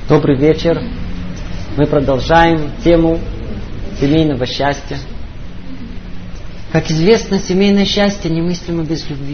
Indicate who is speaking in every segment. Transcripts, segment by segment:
Speaker 1: Добрый вечер. Мы продолжаем тему семейного счастья. Как известно, семейное счастье немыслимо без любви.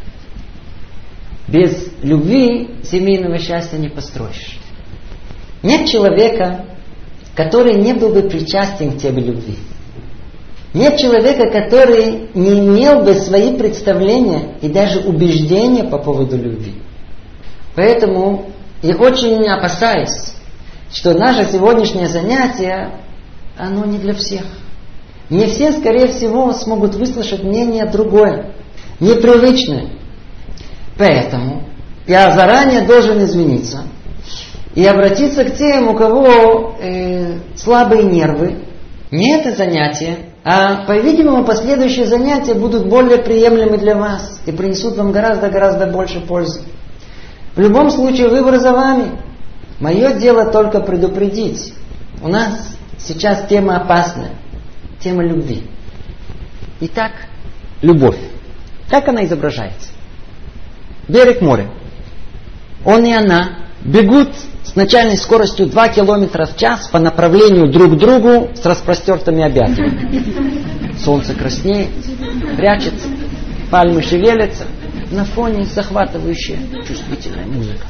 Speaker 1: Без любви семейного счастья не построишь. Нет человека, который не был бы причастен к теме любви. Нет человека, который не имел бы свои представления и даже убеждения по поводу любви. Поэтому я очень опасаюсь, что наше сегодняшнее занятие, оно не для всех. Не все, скорее всего, смогут выслушать мнение другое, непривычное. Поэтому я заранее должен извиниться и обратиться к тем, у кого слабые нервы. Не это занятие, а, по-видимому, последующие занятия будут более приемлемы для вас и принесут вам гораздо больше пользы. В любом случае, выбор за вами. Мое дело только предупредить. У нас сейчас тема опасная. Тема любви. Итак, любовь. Как она изображается? Берег моря. Он и она бегут с начальной скоростью 2 км в час по направлению друг к другу с распростертыми объятиями. Солнце краснеет, прячется, пальмы шевелятся. На фоне захватывающая чувствительная музыка.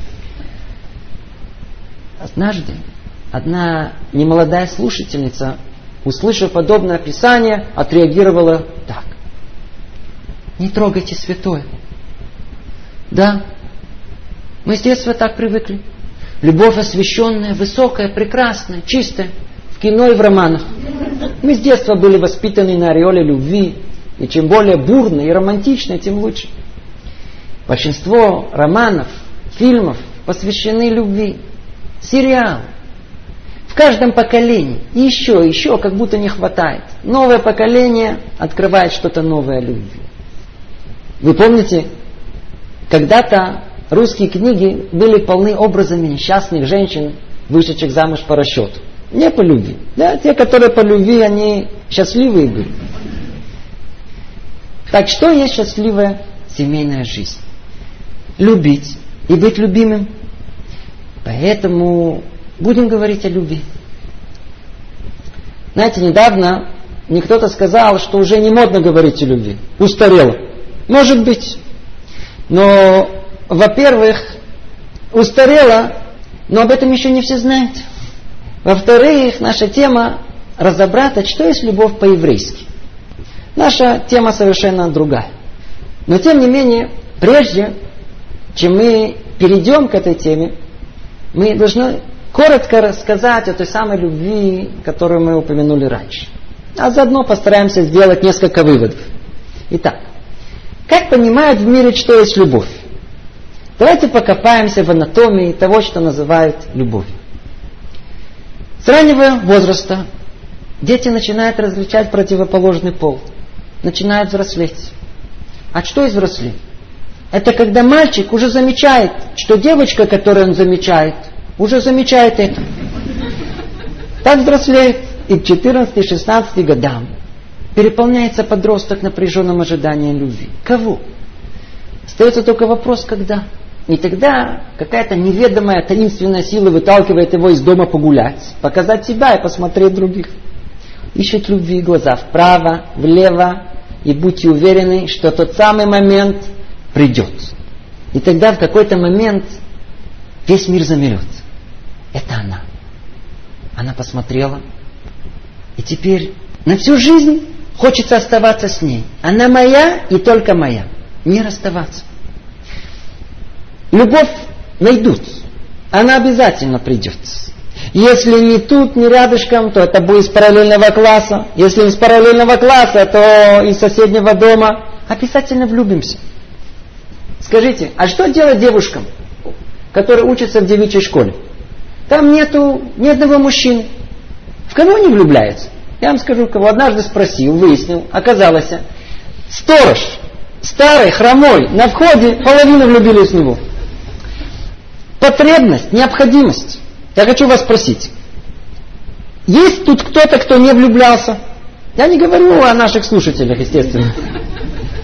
Speaker 1: Однажды одна немолодая слушательница, услышав подобное описание, отреагировала так: «Не трогайте святое». Да, мы с детства так привыкли. Любовь освященная, высокая, прекрасная, чистая. В кино и в романах. Мы с детства были воспитаны на ореоле любви. И чем более бурно и романтично, тем лучше. Большинство романов, фильмов посвящены любви. Сериалы. В каждом поколении. И еще, как будто не хватает. Новое поколение открывает что-то новое о любви. Вы помните, когда-то русские книги были полны образами несчастных женщин, вышедших замуж по расчету. Не по любви. Да, те, которые по любви, они счастливые были. Так что есть счастливая семейная жизнь? Любить и быть любимым. Поэтому будем говорить о любви. Знаете, недавно мне кто-то сказал, что уже не модно говорить о любви. Устарело. Может быть. Но, во-первых, устарело, но об этом еще не все знают. Во-вторых, наша тема разобрать, что есть любовь по-еврейски. Наша тема совершенно другая. Но, тем не менее, прежде чем мы перейдем к этой теме, мы должны коротко рассказать о той самой любви, которую мы упомянули раньше. А заодно постараемся сделать несколько выводов. Итак, как понимают в мире, что есть любовь? Давайте покопаемся в анатомии того, что называют любовью. С раннего возраста дети начинают различать противоположный пол. Начинают взрослеть. А что есть взрослеть? Это когда мальчик уже замечает, что девочка, которую он замечает, уже замечает это. Так взрослеет, и к 14-16 годам переполняется подросток напряженным ожиданием любви. Кого? Остается только вопрос, когда. И тогда какая-то неведомая таинственная сила выталкивает его из дома погулять, показать себя и посмотреть других. Ищет любви глаза вправо, влево, и будьте уверены, что тот самый момент придет. И тогда в какой-то момент весь мир замерет. Это она. Она посмотрела. И теперь на всю жизнь хочется оставаться с ней. Она моя и только моя. Не расставаться. Любовь найдут. Она обязательно придет. Если не тут, не рядышком, то это будет из параллельного класса. Если из параллельного класса, то из соседнего дома. Обязательно влюбимся. Скажите, а что делать девушкам, которые учатся в девичьей школе? Там нету ни одного мужчины. В кого они влюбляются? Я вам скажу, кого однажды спросил, выяснил. Оказалось, сторож, старый, хромой, на входе половину влюбились в него. Потребность, необходимость. Я хочу вас спросить. Есть тут кто-то, кто не влюблялся? Я не говорю о наших слушателях, естественно.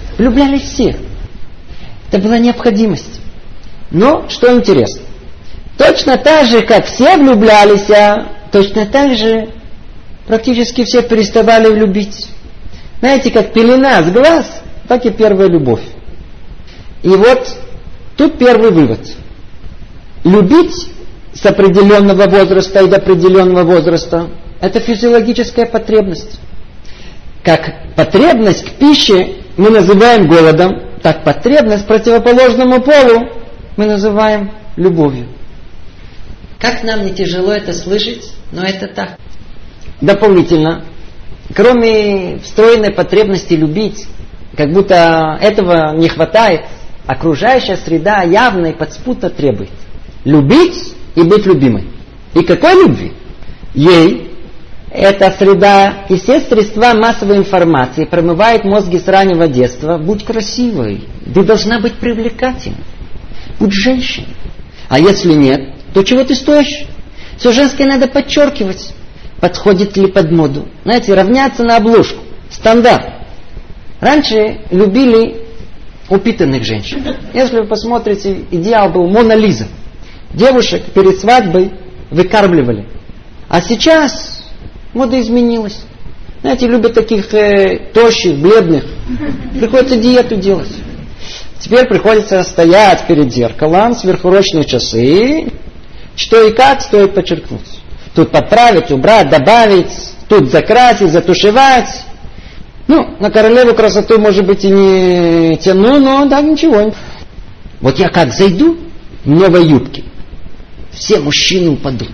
Speaker 1: Влюблялись все. Это была необходимость. Но, что интересно, Точно так же, как все влюблялись, точно так же практически все переставали любить. Знаете, как пелена с глаз, так и первая любовь. И вот тут первый вывод. Любить с определенного возраста и до определенного возраста – это физиологическая потребность. Как потребность к пище мы называем голодом, так потребность к противоположному полу мы называем любовью. Как нам не тяжело это слышать, но это так. Дополнительно, кроме встроенной потребности любить, как будто этого не хватает, окружающая среда явно и подспудно требует любить и быть любимой. И какой любви? Ей эта среда и все средства массовой информации промывает мозги с раннего детства. Будь красивой, ты должна быть привлекательной. Будь женщиной. А если нет, то чего ты стоишь? Все женское надо подчеркивать. Подходит ли под моду? Знаете, равняться на обложку. Стандарт. Раньше любили упитанных женщин. Если вы посмотрите, идеал был Мона Лиза. Девушек перед свадьбой выкармливали. А сейчас мода изменилась. Знаете, любят таких тощих, бледных. Приходится диету делать. Теперь приходится стоять перед зеркалом, сверхурочные часы. Что и как стоит подчеркнуть. Тут подправить, убрать, добавить, тут закрасить, затушевать. На королеву красоту, может быть, и не тяну, но да, ничего. Вот я как зайду в новой юбке, все мужчины упадут.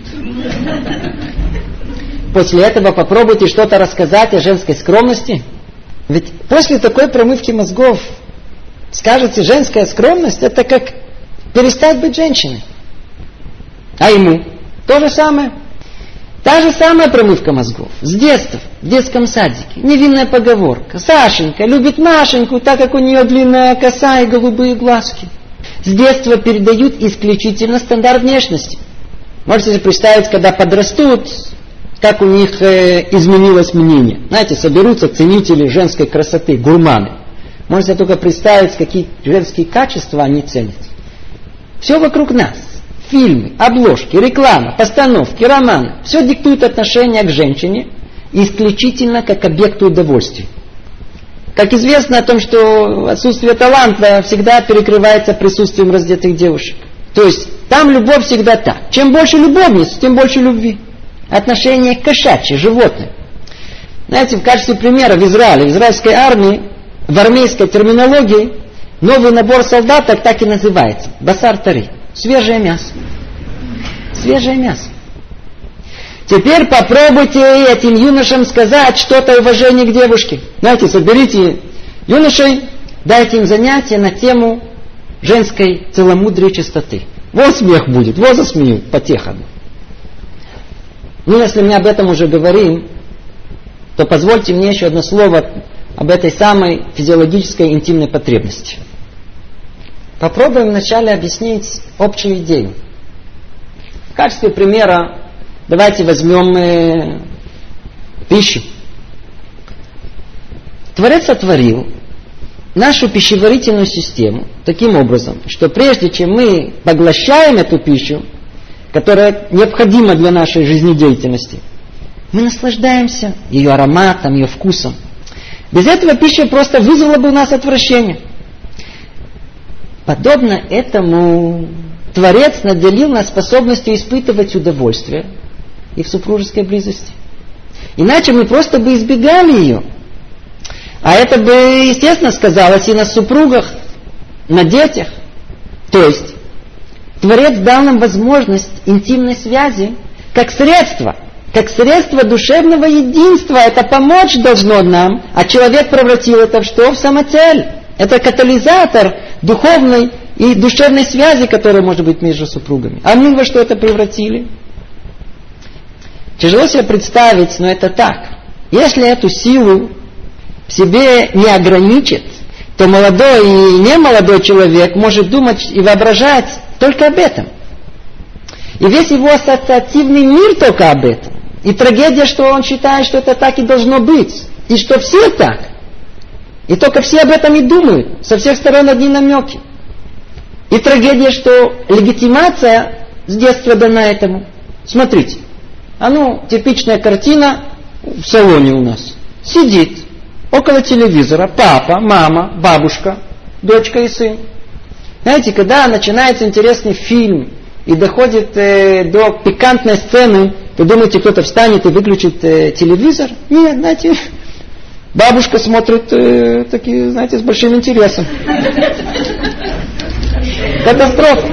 Speaker 1: После этого попробуйте что-то рассказать о женской скромности. Ведь после такой промывки мозгов скажете, женская скромность это как перестать быть женщиной. А ему то же самое. Та же самая промывка мозгов. С детства, в детском садике. Невинная поговорка. Сашенька любит Машеньку, так как у нее длинная коса и голубые глазки. С детства передают исключительно стандарт внешности. Можете себе представить, когда подрастут, как у них изменилось мнение. Знаете, соберутся ценители женской красоты, гурманы. Можете только представить, какие женские качества они ценят. Все вокруг нас. Фильмы, обложки, реклама, постановки, романы. Все диктует отношение к женщине исключительно как объекту удовольствия. Как известно о том, что отсутствие таланта всегда перекрывается присутствием раздетых девушек. То есть там любовь всегда так. Чем больше любовниц, тем больше любви. Отношение к кошачьи, животным. Знаете, в качестве примера в Израиле, в израильской армии, в армейской терминологии новый набор солдаток так и называется. Басар тари. Свежее мясо. Свежее мясо. Теперь попробуйте этим юношам сказать что-то уважение к девушке. Знаете, соберите юношей, дайте им занятия на тему женской целомудрия и чистоты. Вот смех будет, вот засмеют, потеха. Если мы об этом уже говорим, то позвольте мне еще одно слово об этой самой физиологической интимной потребности. Попробуем вначале объяснить общую идею. В качестве примера давайте возьмем пищу. Творец сотворил нашу пищеварительную систему таким образом, что прежде чем мы поглощаем эту пищу, которая необходима для нашей жизнедеятельности, мы наслаждаемся ее ароматом, ее вкусом. Без этого пища просто вызвала бы у нас отвращение. Подобно этому Творец наделил нас способностью испытывать удовольствие и в супружеской близости. Иначе мы просто бы избегали ее. А это бы, естественно, сказалось и на супругах, на детях. То есть, Творец дал нам возможность интимной связи как средство душевного единства. Это помочь должно нам, а человек превратил это в что? В самоцель. Это катализатор духовной и душевной связи, которая может быть между супругами. А мы во что это превратили? Тяжело себе представить, но это так. Если эту силу в себе не ограничит, то молодой и немолодой человек может думать и воображать только об этом. И весь его ассоциативный мир только об этом. И трагедия, что он считает, что это так и должно быть. И что все так. И только все об этом и думают. Со всех сторон одни намеки. И трагедия, что легитимация с детства дана этому. Смотрите. Типичная картина в салоне у нас. Сидит около телевизора папа, мама, бабушка, дочка и сын. Знаете, когда начинается интересный фильм и доходит до пикантной сцены, вы думаете, кто-то встанет и выключит телевизор? Нет, знаете, бабушка смотрит такие, знаете, с большим интересом. Катастрофа.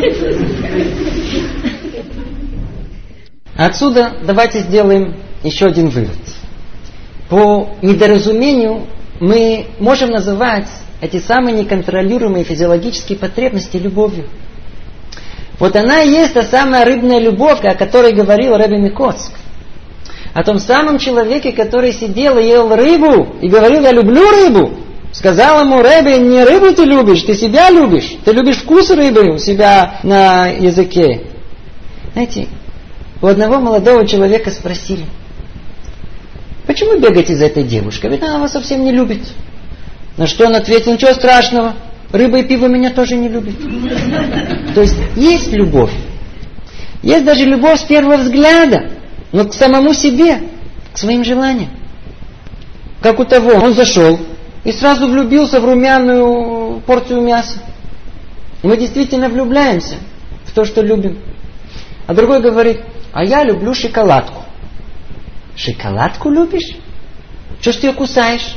Speaker 1: Отсюда давайте сделаем еще один вывод. По недоразумению мы можем называть эти самые неконтролируемые физиологические потребности любовью. Вот она и есть та самая рыбная любовь, о которой говорил Ребе Микоцк. О том самом человеке, который сидел и ел рыбу, и говорил: я люблю рыбу. Сказал ему Ребе: не рыбу ты любишь, ты себя любишь. Ты любишь вкус рыбы у себя на языке. Знаете, у одного молодого человека спросили: почему бегаете за этой девушкой? Ведь она вас совсем не любит. На что он ответил: ничего страшного, рыба и пиво меня тоже не любят. То есть любовь. Есть даже любовь с первого взгляда, но к самому себе, к своим желаниям. Как у того, он зашел и сразу влюбился в румяную порцию мяса. Мы действительно влюбляемся в то, что любим. А другой говорит: а я люблю шоколадку. Шоколадку любишь? Что ж ты ее кусаешь?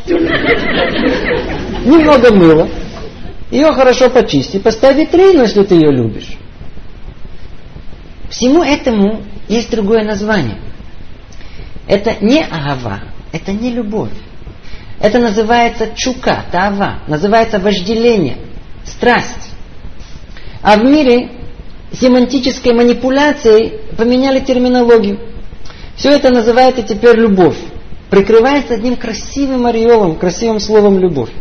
Speaker 1: Немного мыла. Ее хорошо почисти, поставь в витрину, если ты ее любишь. Всему этому есть другое название. Это не агава, это не любовь. Это называется чука, таава, называется вожделение, страсть. А в мире семантической манипуляцией поменяли терминологию. Все это называется теперь любовь. Прикрывается одним красивым ореолом, красивым словом любовь.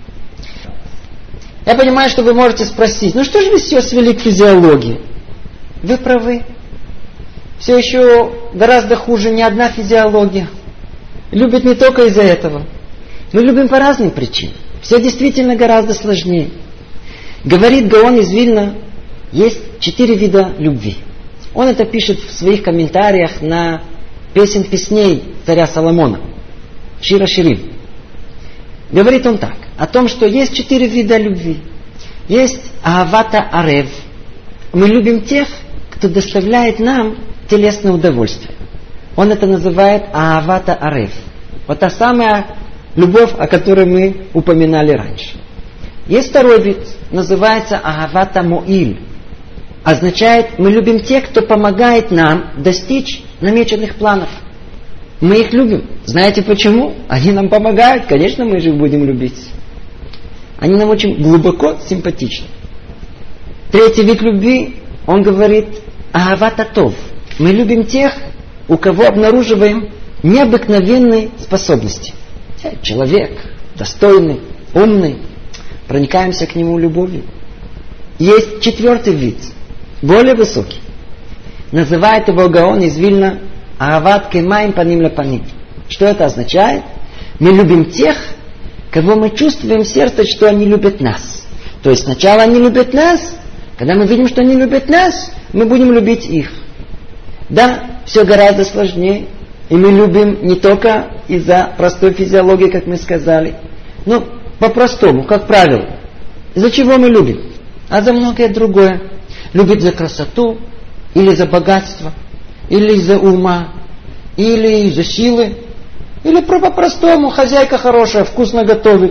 Speaker 1: Я понимаю, что вы можете спросить: что же вы все свели к физиологии? Вы правы. Все еще гораздо хуже не одна физиология. Любят не только из-за этого. Мы любим по разным причинам. Все действительно гораздо сложнее. Говорит Гаон из Вильна, есть 4 вида любви. Он это пишет в своих комментариях на песен песней царя Соломона. Шира Ширим. Говорит он так, о том, что есть 4 вида любви. Есть аавата арев. Мы любим тех, кто доставляет нам телесное удовольствие. Он это называет аавата арев. Вот та самая любовь, о которой мы упоминали раньше. Есть второй вид, называется аавата моиль. Означает, мы любим тех, кто помогает нам достичь намеченных планов. Мы их любим. Знаете почему? Они нам помогают. Конечно, мы же их будем любить. Они нам очень глубоко симпатичны. Третий вид любви, он говорит, аавата тов. Мы любим тех, у кого обнаруживаем необыкновенные способности. Человек достойный, умный. Проникаемся к нему любовью. Есть 4 вид, более высокий. Называет его Гаон из Вильна аават кемаим паним ля паним. Что это означает? Мы любим тех, кого мы чувствуем в сердце, что они любят нас. То есть сначала они любят нас, когда мы видим, что они любят нас, мы будем любить их. Да, все гораздо сложнее. И мы любим не только из-за простой физиологии, как мы сказали, но по-простому, как правило. Из-за чего мы любим? А за многое другое. Любит за красоту, или за богатство, или из-за ума, или из-за силы, или по-простому, хозяйка хорошая, вкусно готовит.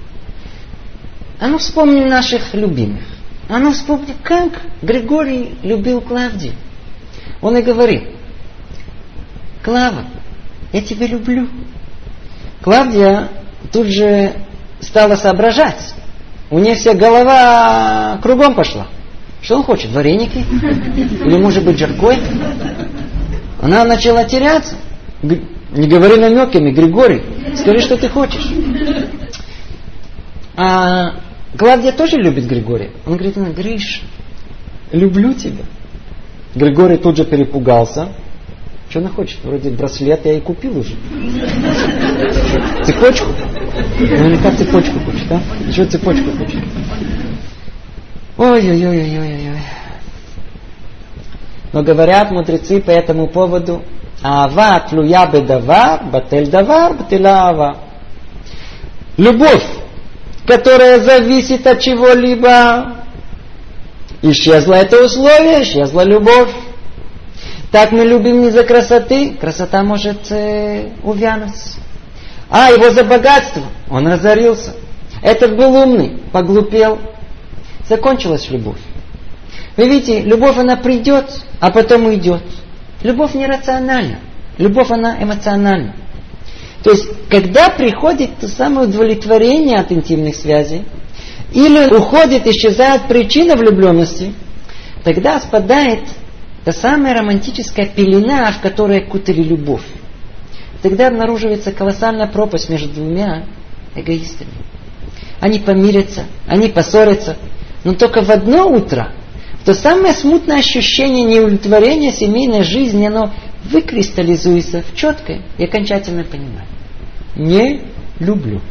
Speaker 1: А ну вспомним наших любимых. А ну вспомним, как Григорий любил Клавдию. Он и говорит: Клава, я тебя люблю. Клавдия тут же стала соображать. У нее вся голова кругом пошла. Что он хочет? Вареники? Или может быть жаркое? Она начала теряться. Не говори намеками, Григорий, скажи, что ты хочешь. А Клавдия тоже любит Григория. Он говорит: Гриш, люблю тебя. Григорий тут же перепугался. Что она хочет? Вроде браслет я и купил уже. Цепочку? Наверняка цепочку хочет, да? Еще цепочку хочет. Ой-ой-ой-ой-ой-ой. Но говорят мудрецы по этому поводу: Аава тлуя бедавар, батель давар, бателя ава. Любовь, которая зависит от чего-либо, исчезло это условие, исчезла любовь. Так мы любим не за красоты, красота может увянуть. Его за богатство, он разорился. Этот был умный, поглупел. Закончилась любовь. Вы видите, любовь она придет, а потом уйдет. Любовь не рациональна, любовь она эмоциональна. То есть, когда приходит то самое удовлетворение от интимных связей, или уходит, исчезает причина влюбленности, тогда спадает та самая романтическая пелена, в которой окутали любовь. Тогда обнаруживается колоссальная пропасть между двумя эгоистами. Они помирятся, они поссорятся, но только в одно утро то самое смутное ощущение неудовлетворения семейной жизни, оно выкристаллизуется в четкое и окончательное понимание. Не люблю.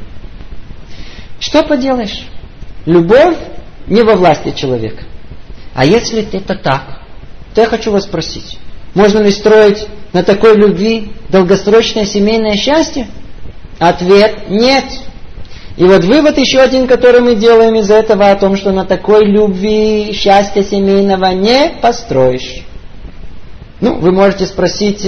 Speaker 1: Что поделаешь? Любовь не во власти человека. А если это так, то я хочу вас спросить, можно ли строить на такой любви долгосрочное семейное счастье? Ответ – нет. И вот вывод еще один, который мы делаем из этого, о том, что на такой любви счастья семейного не построишь. Вы можете спросить,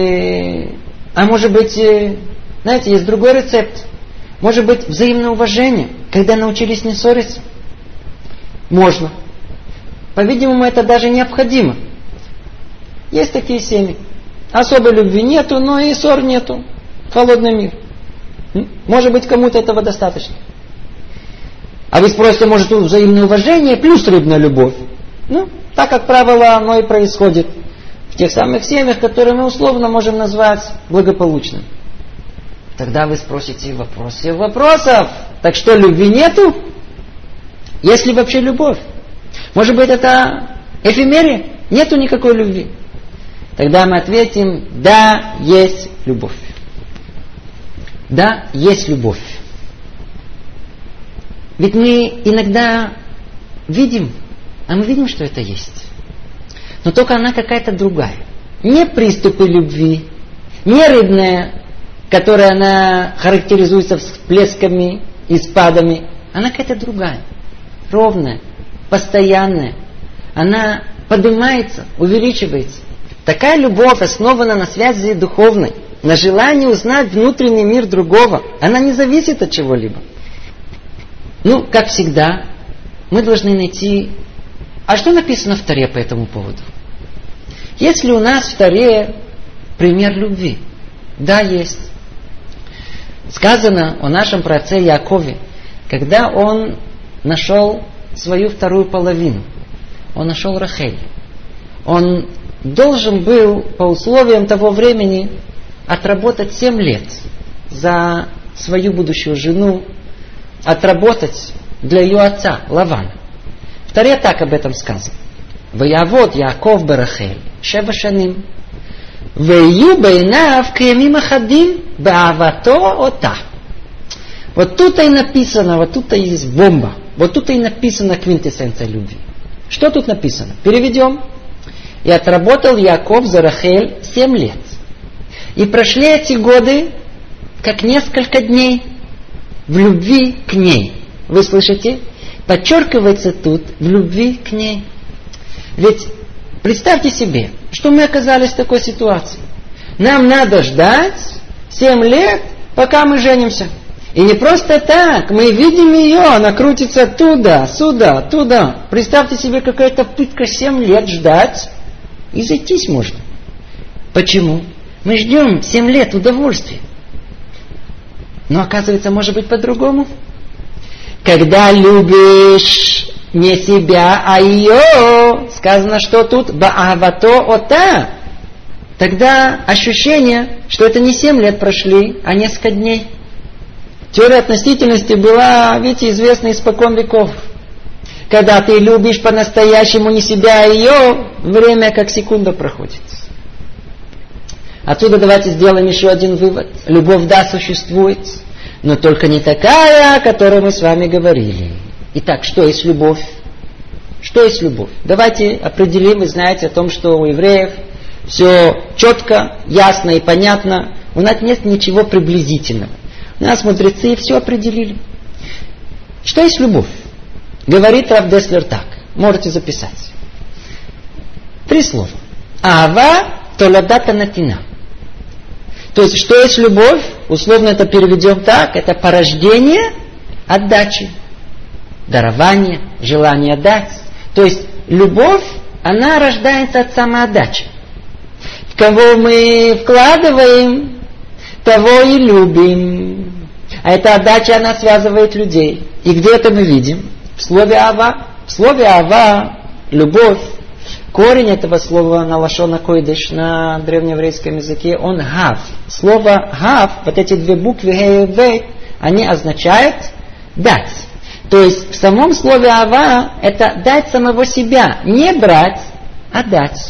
Speaker 1: а может быть, знаете, есть другой рецепт. Может быть, взаимное уважение, когда научились не ссориться? Можно. По-видимому, это даже необходимо. Есть такие семьи. Особой любви нету, но и ссор нету. Холодный мир. Может быть, кому-то этого достаточно. А вы спросите, может, взаимное уважение плюс рыбная любовь? Так, как правило, оно и происходит в тех самых семьях, которые мы условно можем назвать благополучными. Тогда вы спросите вопрос всех вопросов. Так что, любви нету? Есть ли вообще любовь? Может быть, это эфемерия? Нету никакой любви? Тогда мы ответим: да, есть любовь. Да, есть любовь. Ведь мы иногда видим, а мы видим, что это есть. Но только она какая-то другая. Не приступы любви, не рыбная, которая она характеризуется всплесками и спадами. Она какая-то другая. Ровная, постоянная. Она поднимается, увеличивается. Такая любовь основана на связи духовной, на желании узнать внутренний мир другого. Она не зависит от чего-либо. Как всегда, мы должны найти... А что написано в Торе по этому поводу? Есть ли у нас в Торе пример любви? Да, есть. Сказано о нашем праотце Яакове, когда он нашел свою вторую половину. Он нашел Рахель. Он должен был, по условиям того времени, отработать 7 лет за свою будущую жену, отработать для ее отца, Лавана. В Торе так об этом сказано. «Ваявод Яаков барахель, 7 шаним, вею бейнав каямим ахадим баавато ота». Вот тут и написано, вот тут и есть бомба. Вот тут и написано квинтэссенция любви. Что тут написано? Переведем. «И отработал Яаков за Рахель 7 лет. И прошли эти годы, как несколько дней, в любви к ней». Вы слышите? Подчеркивается тут в любви к ней. Ведь представьте себе, что мы оказались в такой ситуации. Нам надо ждать 7 лет, пока мы женимся. И не просто так, мы видим ее, она крутится туда, сюда, туда. Представьте себе, какая-то пытка 7 лет ждать, и зайтись можно. Почему? Мы ждем 7 лет удовольствия. Но оказывается, может быть по-другому. Когда любишь не себя, а ее, сказано, что тут баавато ота, тогда ощущение, что это не 7 лет прошли, а несколько дней. Теория относительности была, видите, известна испокон веков. Когда ты любишь по-настоящему не себя, а ее, время как секунда проходит. Отсюда давайте сделаем еще один вывод. Любовь, да, существует, но только не такая, о которой мы с вами говорили. Итак, что есть любовь? Что есть любовь? Давайте определим, вы знаете о том, что у евреев все четко, ясно и понятно. У нас нет ничего приблизительного. У нас мудрецы все определили. Что есть любовь? Говорит Рав Деслер так. Можете записать. 3 слова. Ава толадата натина. То есть, что есть любовь? Условно это переведем так. Это порождение отдачи. Дарование, желание дать. То есть, любовь, она рождается от самоотдачи. В кого мы вкладываем, того и любим. А эта отдача, она связывает людей. И где это мы видим? В слове «ава». В слове «ава» любовь. Корень этого слова на лашон койдеш, на древнееврейском языке, он «гав». Слово «гав», вот эти 2 буквы «ге» и «вей», они означают «дать». То есть в самом слове «ава» это дать самого себя. Не брать, а дать.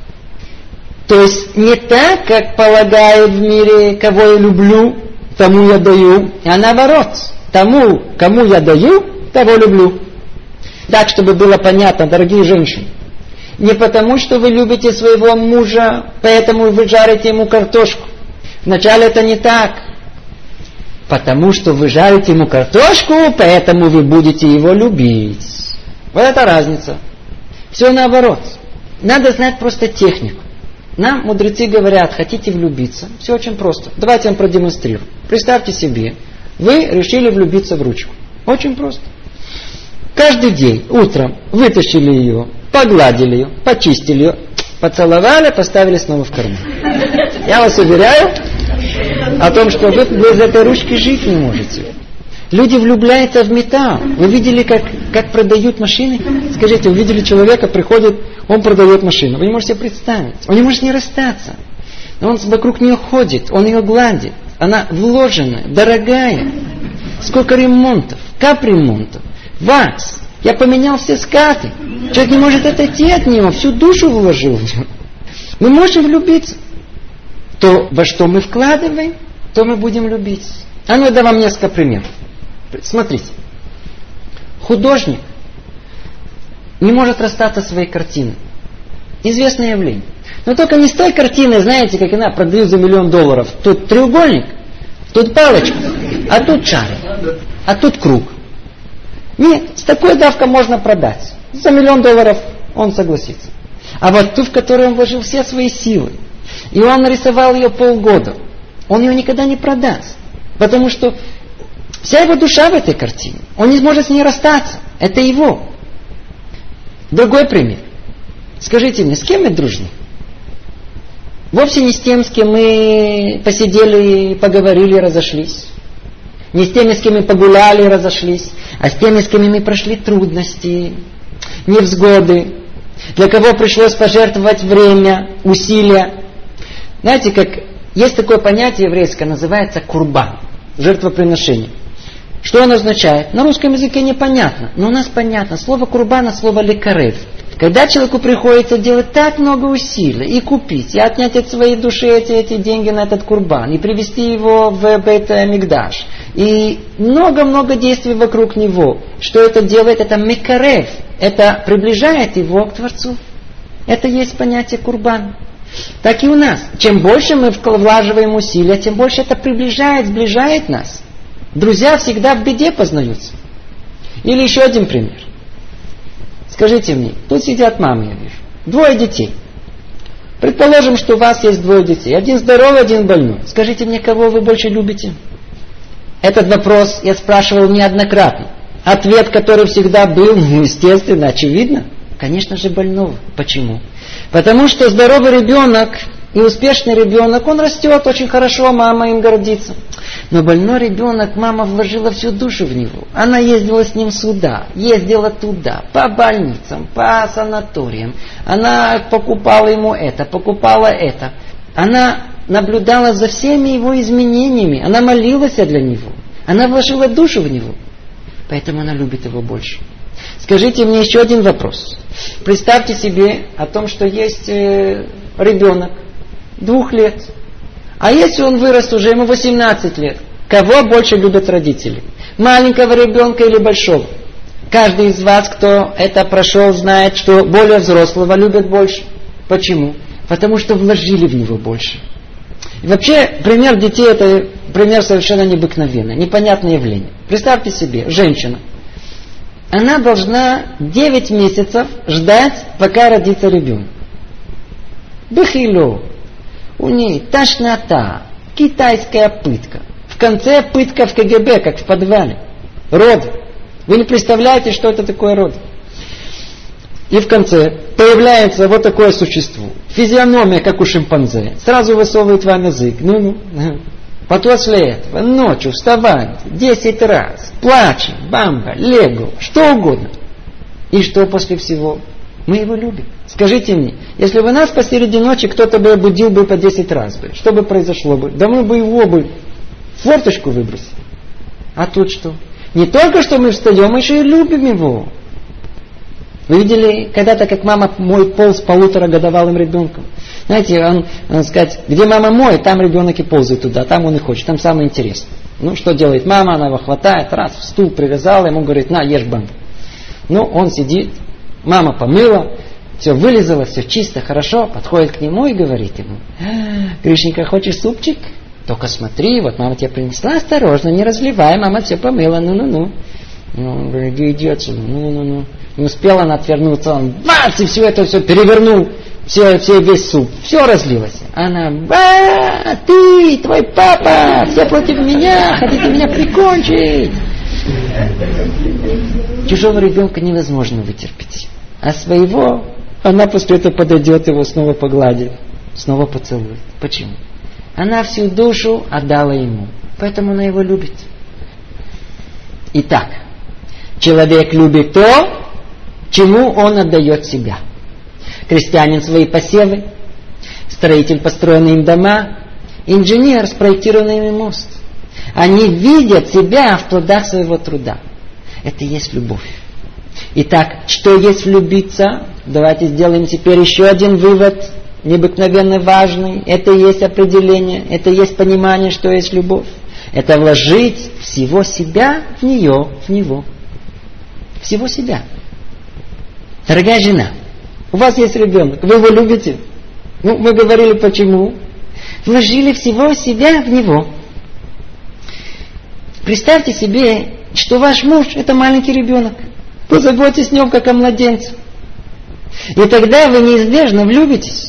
Speaker 1: То есть не так, как полагают в мире, кого я люблю, тому я даю, а наоборот. Тому, кому я даю, того люблю. Так, чтобы было понятно, дорогие женщины. Не потому, что вы любите своего мужа, поэтому вы жарите ему картошку. Вначале это не так. Потому что вы жарите ему картошку, поэтому вы будете его любить. Вот это разница. Все наоборот. Надо знать просто технику. Нам мудрецы говорят, хотите влюбиться? Все очень просто. Давайте я вам продемонстрирую. Представьте себе, вы решили влюбиться в ручку. Очень просто. Каждый день утром вытащили ее, погладили ее, почистили ее, поцеловали, поставили снова в карман. Я вас уверяю о том, что вы без этой ручки жить не можете. Люди влюбляются в металл. Вы видели, как продают машины? Скажите, вы видели человека, приходит, он продает машину. Вы не можете себе представить. Он не может не расстаться. Но он вокруг нее ходит, он ее гладит. Она вложенная, дорогая. Сколько ремонтов, капремонтов, вакс. Я поменял все скаты. Человек не может отойти от него, всю душу вложил в него. Мы можем влюбиться. То, во что мы вкладываем, то мы будем любить. А ну, я дам вам несколько примеров. Смотрите. Художник не может расстаться со своей картиной. Известное явление. Но только не с той картиной, знаете, как она продают за $1 миллион. Тут треугольник, тут палочка, а тут шарик, а тут круг. Нет, с такой давкой можно продать. За $1 миллион он согласится. А вот ту, в которую он вложил все свои силы, и он нарисовал ее полгода, он ее никогда не продаст. Потому что вся его душа в этой картине. Он не сможет с ней расстаться. Это его. Другой пример. Скажите мне, с кем мы дружны? Вовсе не с тем, с кем мы посидели, поговорили, разошлись. Не с теми, с кем мы погуляли, разошлись. А с теми, с кем мы прошли трудности, невзгоды. Для кого пришлось пожертвовать время, усилия. Знаете, как есть такое понятие еврейское, называется курбан. Жертвоприношение. Что оно означает? На русском языке непонятно, но у нас понятно. Слово курбана, слово лекарев. Когда человеку приходится делать так много усилий, и купить, и отнять от своей души эти деньги на этот курбан, и привести его в Бейт-Микдаш, и много-много действий вокруг него. Что это делает? Это мекарев. Это приближает его к Творцу. Это есть понятие курбан. Так и у нас. Чем больше мы влаживаем усилия, тем больше это приближает, сближает нас. Друзья всегда в беде познаются. Или еще один пример. Скажите мне, тут сидят мамы, я вижу. 2 детей. Предположим, что у вас есть 2 детей. Один здоровый, один больной. Скажите мне, кого вы больше любите? Этот вопрос я спрашивал неоднократно. Ответ, который всегда был, естественно, очевидно. Конечно же, больного. Почему? Потому что здоровый ребенок и успешный ребенок, он растет очень хорошо, мама им гордится. Но больной ребенок, мама вложила всю душу в него. Она ездила с ним сюда, ездила туда, по больницам, по санаториям. Она покупала ему это, покупала это. Она наблюдала за всеми его изменениями. Она молилась для него. Она вложила душу в него. Поэтому она любит его больше. Скажите мне еще один вопрос. Представьте себе о том, что есть ребенок 2 лет. А если он вырос уже, ему 18 лет, кого больше любят родители? Маленького ребенка или большого? Каждый из вас, кто это прошел, знает, что более взрослого любят больше. Почему? Потому что вложили в него больше. И вообще, пример детей, это пример совершенно необыкновенный, непонятное явление. Представьте себе, женщина. Она должна 9 месяцев ждать, пока родится ребенок. Бахило. У ней тошнота, китайская пытка. В конце пытка в КГБ, как в подвале. Роды. Вы не представляете, что это такое роды. И в конце появляется вот такое существо. Физиономия, как у шимпанзе. Сразу высовывает вам язык. После этого ночью вставать 10 раз. Плачем, бамба, лего, что угодно. И что после всего? Мы его любим. Скажите мне, если бы нас посреди ночи кто-то бы будил бы по 10 раз, что бы произошло бы? Да мы бы его в форточку выбросили. А тут что? Не только что мы встаем, мы еще и любим его. Вы видели когда-то, как мама моет пол с 1,5-годовалым ребенком? Знаете, он сказать, где мама моет, там ребенок и ползает туда, там он и хочет, там самое интересное. Что делает мама? Она его хватает, раз, в стул привязала, ему говорит, на, ешь бамбу. Он сидит, мама помыла, все вылезала, все чисто, хорошо, подходит к нему и говорит ему, Гришенька, хочешь супчик? Только смотри, вот мама тебе принесла, осторожно, не разливай, мама все помыла, ну-ну-ну. Он говорит, идет сюда, ну-ну-ну. Не успела она отвернуться, он бац, и все это все перевернул, весь суп, все разлилось. Она, ты, твой папа, все против меня, хотите меня прикончить. Чужого ребенка невозможно вытерпеть. А своего, она после этого подойдет, его снова погладит, снова поцелует. Почему? Она всю душу отдала ему, поэтому она его любит. Итак, человек любит то, чему он отдает себя. Крестьянин свои посевы, строитель построенные им дома, инженер спроектированный им мост. Они видят себя в плодах своего труда. Это и есть любовь. Итак, что есть влюбиться? Давайте сделаем теперь еще один вывод, необыкновенно важный. Это и есть определение, это и есть понимание, что есть любовь. Это вложить всего себя в нее, в него. Всего себя. Дорогая жена, у вас есть ребенок, вы его любите? Мы говорили почему. Вложили всего себя в него. Представьте себе, что ваш муж это маленький ребенок. Позаботьтесь о нем, как о младенце. И тогда вы неизбежно влюбитесь.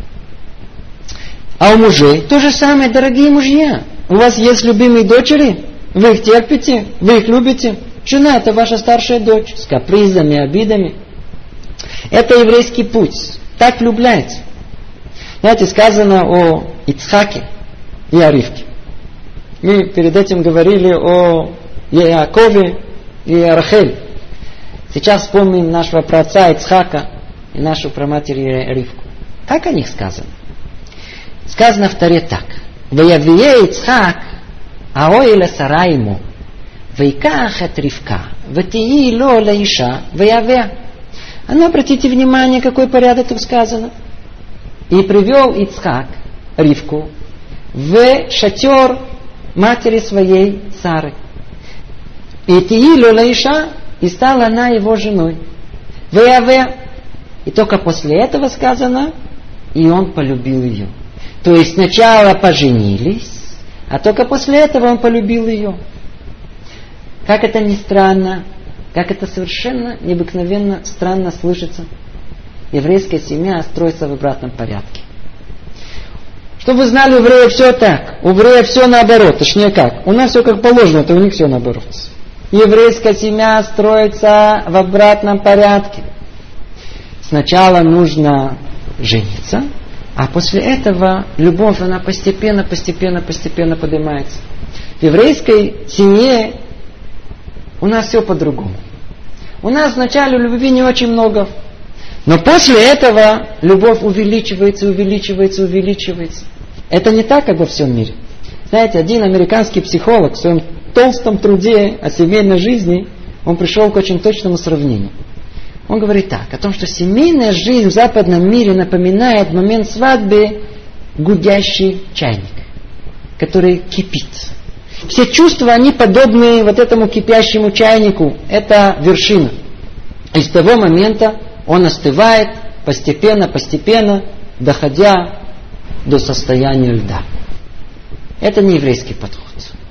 Speaker 1: А у мужей то же самое, дорогие мужья. У вас есть любимые дочери, вы их терпите, вы их любите. Жена это ваша старшая дочь с капризами, обидами. Это еврейский путь. Так влюбляется. Знаете, сказано о Ицхаке и о Ривке. Мы перед этим говорили о Яакове и о Рахель. Сейчас вспомним нашего праотца Ицхака и нашу праматерь Ривку. Как о них сказано? Сказано в Торе так. «Ваявие Ицхак, аоэля сара имо, ваиках эт Ривка, ватии ло лаиша, ваяве». Обратите внимание, какой порядок тут сказано. И привел Ицхак Ривку в шатер матери своей Сары. И тиилу лаиша, и стала она его женой. Веаве. И только после этого сказано, и он полюбил ее. То есть сначала поженились, а только после этого он полюбил ее. Как это ни странно, как это совершенно необыкновенно странно слышится. Еврейская семья строится в обратном порядке. Чтобы вы знали, у евреев все так. У евреев все наоборот. Точнее как. У нас все как положено, то у них все наоборот. Еврейская семья строится в обратном порядке. Сначала нужно жениться, а после этого любовь, она постепенно поднимается. В еврейской семье у нас все по-другому. У нас вначале любви не очень много. Но после этого любовь увеличивается. Это не так, как во всем мире. Знаете, один американский психолог в своем толстом труде о семейной жизни, он пришел к очень точному сравнению. Он говорит так, о том, что семейная жизнь в западном мире напоминает момент свадьбы гудящий чайник, который кипит. все чувства, они подобны вот этому кипящему чайнику. Это вершина. И с того момента он остывает постепенно, доходя до состояния льда. Это не еврейский подход.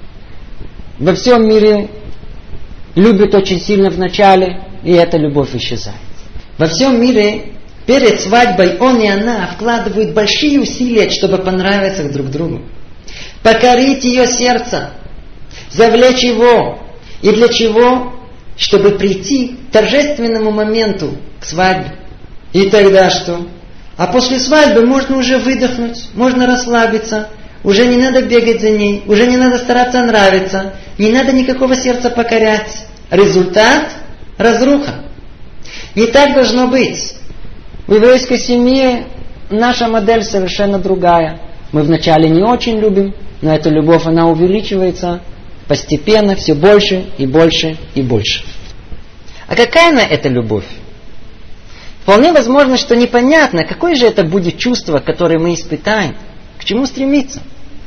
Speaker 1: Во всем мире любят очень сильно в начале, и эта любовь исчезает. Во всем мире перед свадьбой он и она вкладывают большие усилия, чтобы понравиться друг другу. Покорить ее сердце, завлечь его. И для чего? Чтобы прийти к торжественному моменту, к свадьбе. И тогда что? А после свадьбы можно уже выдохнуть, можно расслабиться, уже не надо бегать за ней, уже не надо стараться нравиться, не надо никакого сердца покорять. Результат – разруха. Не так должно быть. В еврейской семье наша модель совершенно другая. Мы вначале не очень любим, но эта любовь, она увеличивается постепенно, все больше и больше и больше. А какая она эта любовь? Вполне возможно, что непонятно, какое же это будет чувство, которое мы испытаем, к чему стремиться.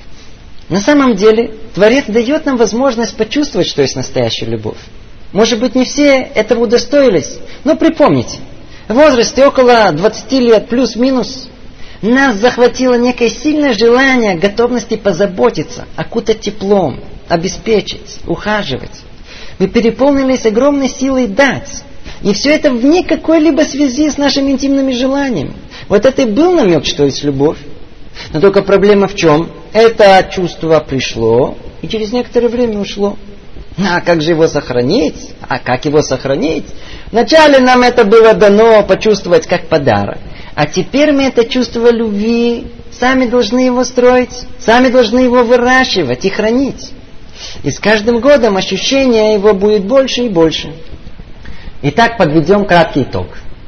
Speaker 1: На самом деле, Творец дает нам возможность почувствовать, что есть настоящая любовь. Может быть, не все этого удостоились, но припомните, в возрасте около 20 лет плюс-минус нас захватило некое сильное желание, готовности позаботиться, окутать теплом, обеспечить, ухаживать. Мы переполнились огромной силой дать. И все это вне какой-либо связи с нашими интимными желаниями. Вот это и был намек, что есть любовь. Но только проблема в чем? Это чувство пришло и через некоторое время ушло. А как же его сохранить? А как его сохранить? Вначале нам это было дано почувствовать как подарок. А теперь мы это чувство любви сами должны его строить, сами должны его выращивать и хранить. И с каждым годом ощущение его будет больше и больше. Итак, подведем краткий итог.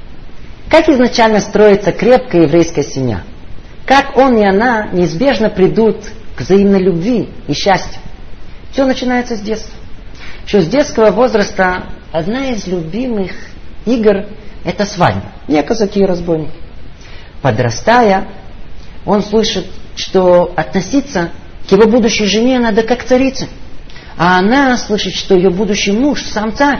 Speaker 1: Как изначально строится крепкая еврейская семья? Как он и она неизбежно придут к взаимной любви и счастью? Все начинается с детства. Еще с детского возраста одна из любимых игр – это свадьба. Не казаки и разбойники. Подрастая, он слышит, что относиться к его будущей жене надо как царице. А она слышит, что ее будущий муж сам царь.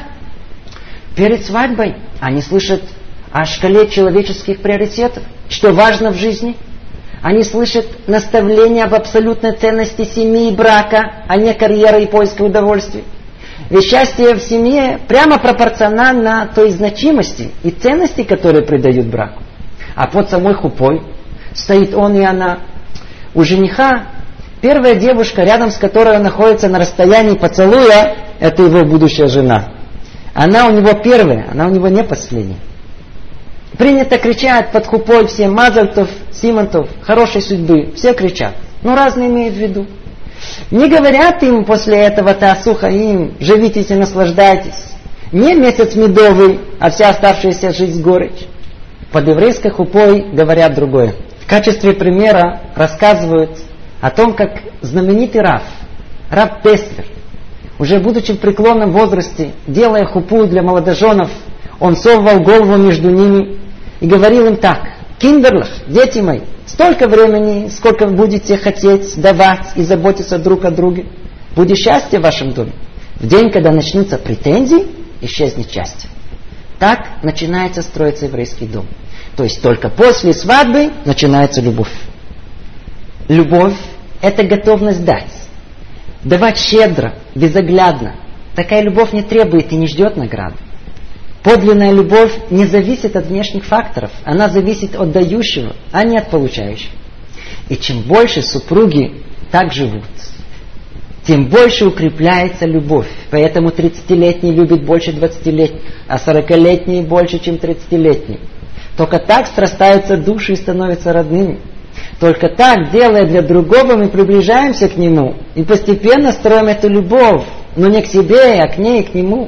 Speaker 1: Перед свадьбой они слышат о шкале человеческих приоритетов, что важно в жизни. Они слышат наставления об абсолютной ценности семьи и брака, а не карьеры и поиска удовольствий. Ведь счастье в семье прямо пропорционально той значимости и ценности, которые придают браку. А под самой хупой стоит он и она. У жениха первая девушка, рядом с которой он находится на расстоянии поцелуя, это его будущая жена. Она у него первая, она у него не последняя. Принято кричать под хупой все мазальтов, симонтов, хорошей судьбы. Все кричат. Но разные имеют в виду. Не говорят им после этого таасуха им, живитесь и наслаждайтесь. Не месяц медовый, а вся оставшаяся жизнь горечь. Под еврейской хупой говорят другое. В качестве примера рассказывают о том, как знаменитый Рав Теслер, уже будучи в преклонном возрасте, делая хупу для молодоженов, он совывал голову между ними и говорил им так: «Киндерлах, дети мои, столько времени, сколько вы будете хотеть давать и заботиться друг о друге, будет счастье в вашем доме. В день, когда начнутся претензии, исчезнет счастье». Так начинается строиться еврейский дом. То есть только после свадьбы начинается любовь. Любовь – это готовность дать. Давать щедро, безоглядно. Такая любовь не требует и не ждет награды. Подлинная любовь не зависит от внешних факторов. Она зависит от дающего, а не от получающего. И чем больше супруги так живут, тем больше укрепляется любовь. Поэтому 30-летний любит больше 20-летних, а 40-летний больше, чем 30-летний. Только так срастаются души и становятся родными. Только так, делая для другого, мы приближаемся к нему и постепенно строим эту любовь, но не к себе, а к ней и к нему.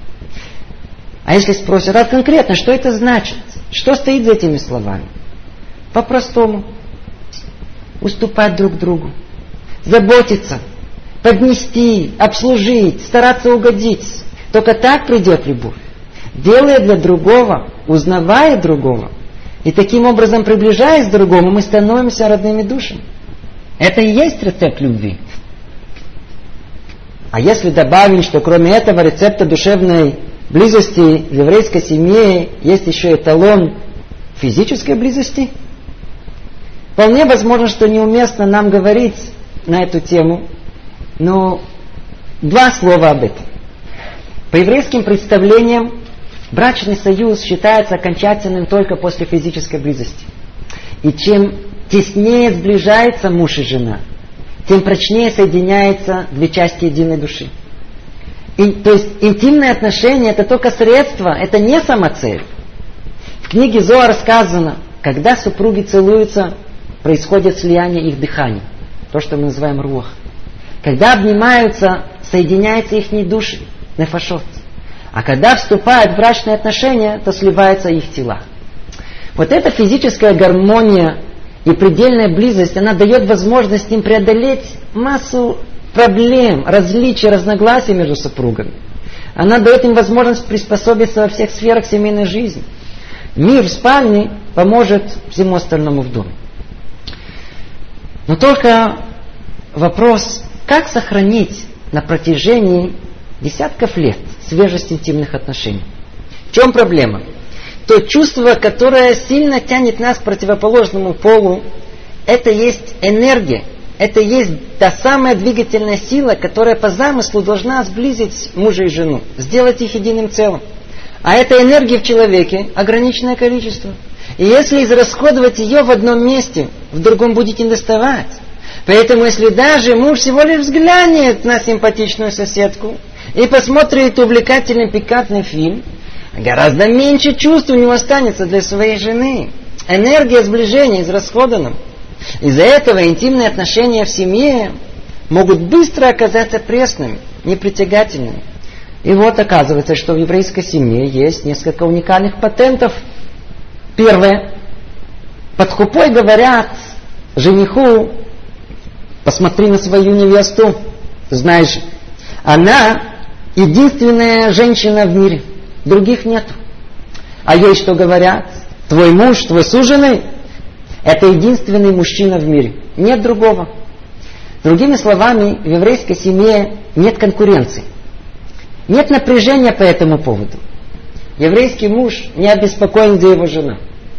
Speaker 1: А если спросят, а конкретно, что это значит? Что стоит за этими словами? По-простому. Уступать друг другу. Заботиться. Поднести, обслужить, стараться угодить. Только так придет любовь. Делая для другого, узнавая другого. И таким образом, приближаясь к другому, мы становимся родными душами. Это и есть рецепт любви. А если добавим, что кроме этого рецепта душевной близости в еврейской семье есть еще эталон физической близости, вполне возможно, что неуместно нам говорить на эту тему, но два слова об этом. По еврейским представлениям, брачный союз считается окончательным только после физической близости. И чем теснее сближается муж и жена, тем прочнее соединяются две части единой души. То есть интимные отношения это только средство, это не самоцель. В книге Зоар сказано, когда супруги целуются, происходит слияние их дыханий, то, что мы называем руах. Когда обнимаются, соединяются их души, нефашот. А когда вступают в брачные отношения, то сливаются их тела. Вот эта физическая гармония и предельная близость, она дает возможность им преодолеть массу проблем, различий, разногласий между супругами. Она дает им возможность приспособиться во всех сферах семейной жизни. Мир в спальне поможет всему остальному в доме. Но только вопрос, как сохранить на протяжении десятков лет свежесть интимных отношений. В чем проблема? То чувство, которое сильно тянет нас к противоположному полу, это есть энергия, это есть та самая двигательная сила, которая по замыслу должна сблизить мужа и жену, сделать их единым целым. А этой энергии в человеке ограниченное количество. И если израсходовать ее в одном месте, в другом будете доставать. Поэтому если даже муж всего лишь взглянет на симпатичную соседку и посмотрит увлекательный пикантный фильм, гораздо меньше чувств у него останется для своей жены. Энергия сближения израсходована. Из-за этого интимные отношения в семье могут быстро оказаться пресными, непритягательными. И вот оказывается, что в еврейской семье есть несколько уникальных патентов. Первое. Под хупой говорят жениху: посмотри на свою невесту, знаешь, она единственная женщина в мире, других нет. А ей что говорят? Твой муж, твой суженый, это единственный мужчина в мире, нет другого. Другими словами, в еврейской семье нет конкуренции, нет напряжения по этому поводу. Еврейский муж не обеспокоен, где его жена.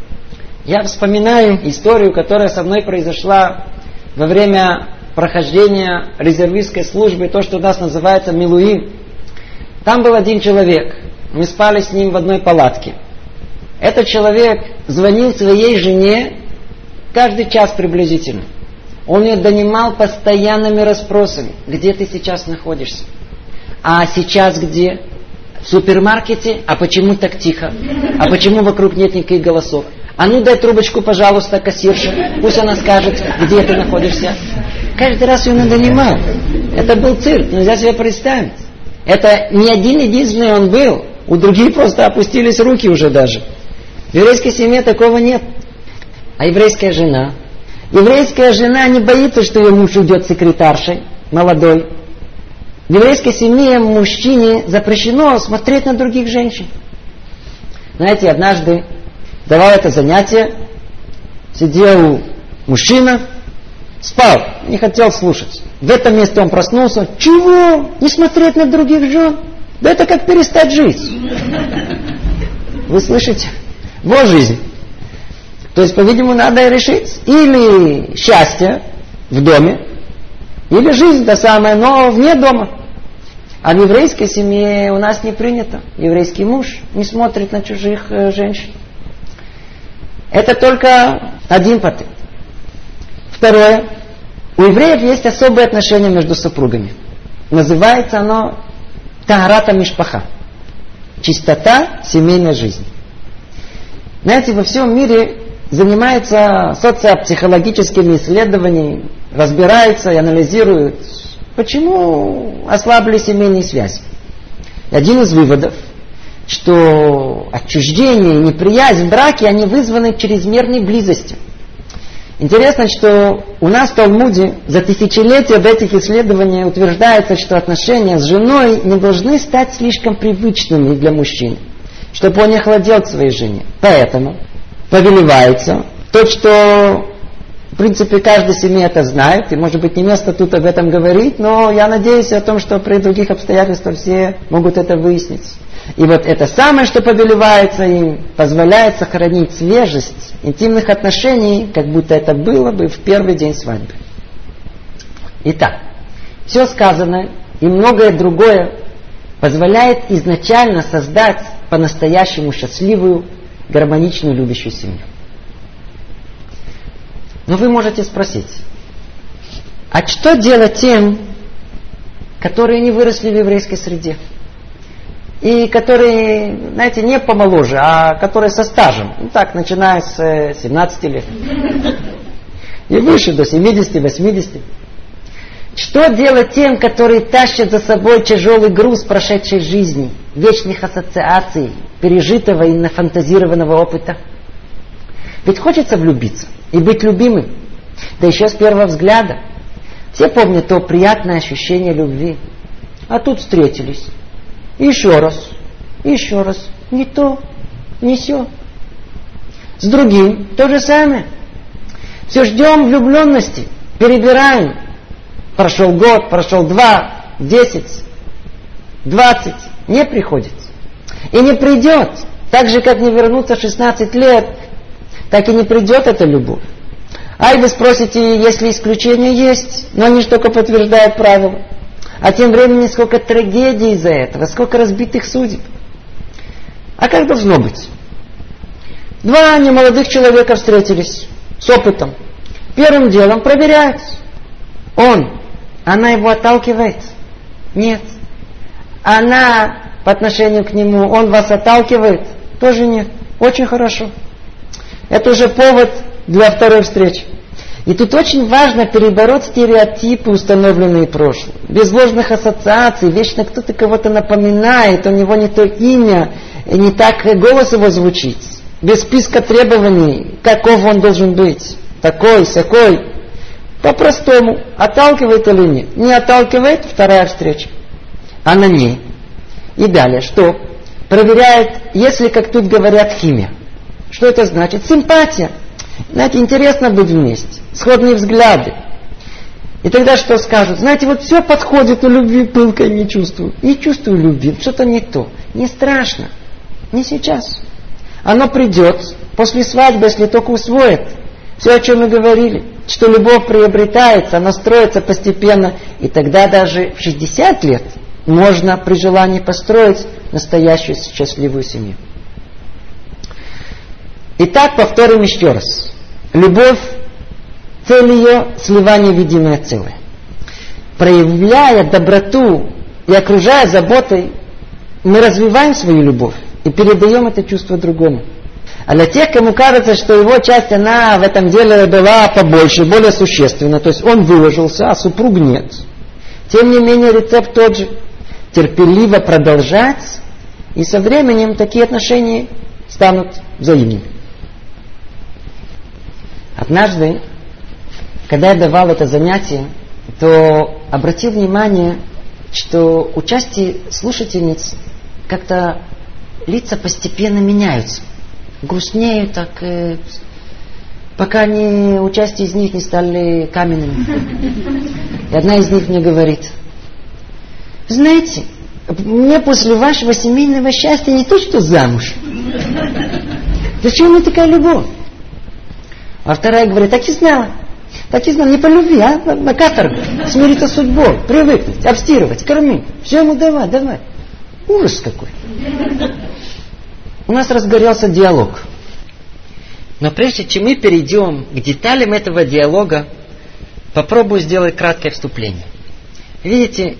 Speaker 1: Я вспоминаю историю, которая со мной произошла во время прохождения резервистской службы, то, что у нас называется милуим. Там был один человек, мы спали с ним в одной палатке. Этот человек звонил своей жене каждый час приблизительно. Он ее донимал постоянными расспросами: где ты сейчас находишься? А сейчас где? В супермаркете? А почему так тихо? А почему вокруг нет никаких голосов? А ну дай трубочку, пожалуйста, кассирше. Пусть она скажет, где ты находишься. Каждый раз ее надонимал. Это был цирк, нельзя себе представить. Это не один единственный он был. У других просто опустились руки уже даже. В еврейской семье такого нет. А еврейская жена? Еврейская жена не боится, что ее муж уйдет секретаршей, молодой. В еврейской семье мужчине запрещено смотреть на других женщин. Знаете, однажды давал это занятие, сидел мужчина, спал, не хотел слушать. В этом месте он проснулся: чего? Не смотреть на других жен? Да это как перестать жить. Вы слышите? Вот жизнь. То есть, по-видимому, надо решить: или счастье в доме, или жизнь та самая, но вне дома. А в еврейской семье у нас не принято. Еврейский муж не смотрит на чужих женщин. Это только один патент. Второе. У евреев есть особое отношение между супругами. Называется оно таарата мишпаха. Чистота семейной жизни. Знаете, во всем мире занимаются социопсихологическими исследованиями, разбираются и анализируют, почему ослабли семейные связи. И один из выводов, что отчуждение и неприязнь в браке, они вызваны чрезмерной близостью. Интересно, что у нас в Талмуде за тысячелетия до этих исследований утверждается, что отношения с женой не должны стать слишком привычными для мужчины, чтобы он не охладел к своей жене. Поэтому повелевается то, что В принципе, каждая семья это знает, и, может быть, не место тут об этом говорить, но я надеюсь о том, что при других обстоятельствах все могут это выяснить. И вот это самое, что повелевается им, позволяет сохранить свежесть интимных отношений, как будто это было бы в первый день свадьбы. Итак, все сказанное и многое другое позволяет изначально создать по-настоящему счастливую, гармоничную, любящую семью. Но вы можете спросить, а что делать тем, которые не выросли в еврейской среде? И которые, знаете, не помоложе, а которые со стажем. Ну так, начиная с 17 лет. И выше, до 70-80. Что делать тем, которые тащат за собой тяжелый груз прошедшей жизни, вечных ассоциаций, пережитого и нафантазированного опыта? Ведь хочется влюбиться и быть любимым. Да еще с первого взгляда. Все помнят то приятное ощущение любви. А тут встретились. Еще раз. Не то, не сё. С другим то же самое. Все ждем влюбленности. Перебираем. Прошел год, прошел 2, 10, 20. Не приходит. И не придет. Так же, как не вернуться 16 лет, так и не придет эта любовь. Ай, вы спросите, если исключения есть, но они же только подтверждают правила. А тем временем сколько трагедий из-за этого, сколько разбитых судеб. А как должно быть? 2 немолодых человека встретились с опытом. Первым делом проверяют. Она его отталкивает? Нет. Она по отношению к нему, он вас отталкивает? Тоже нет. Очень хорошо. Это уже повод для второй встречи. И тут очень важно перебороть стереотипы, установленные прошлым. Без ложных ассоциаций, вечно кто-то кого-то напоминает, у него не то имя, и не так голос его звучит. Без списка требований, каков он должен быть. Такой, сякой. По-простому, отталкивает или нет. Не отталкивает, вторая встреча. А на ней. И далее, что? Проверяет, если, как тут говорят, химия. Что это значит? Симпатия. Знаете, интересно быть вместе. Сходные взгляды. И тогда что скажут? Знаете, вот все подходит, но любви пылкой не чувствую. Не чувствую любви, что-то не то. Не страшно. Не сейчас. Оно придет после свадьбы, если только усвоит. Все, о чем мы говорили. Что любовь приобретается, она строится постепенно. И тогда даже в 60 лет можно при желании построить настоящую счастливую семью. Итак, повторим еще раз. Любовь, цель ее – сливание в единое целое. Проявляя доброту и окружая заботой, мы развиваем свою любовь и передаем это чувство другому. А для тех, кому кажется, что его часть, она в этом деле была побольше, более существенна, то есть он выложился, а супруг нет. Тем не менее, рецепт тот же. Терпеливо продолжать, и со временем такие отношения станут взаимными. Однажды, когда я давал это занятие, то обратил внимание, что у части слушательниц как-то лица постепенно меняются. Грустнеют так, пока у части из них не стали каменными. И одна из них мне говорит: знаете, мне после вашего семейного счастья не то что замуж. Зачем мне такая любовь? А вторая говорит: так и знала, не по любви, а на каторгу, смириться с судьбой, привыкнуть, обстирывать, кормить, все ему давай. Ужас какой. У нас разгорелся диалог. Но прежде чем мы перейдем к деталям этого диалога, попробую сделать краткое вступление. Видите,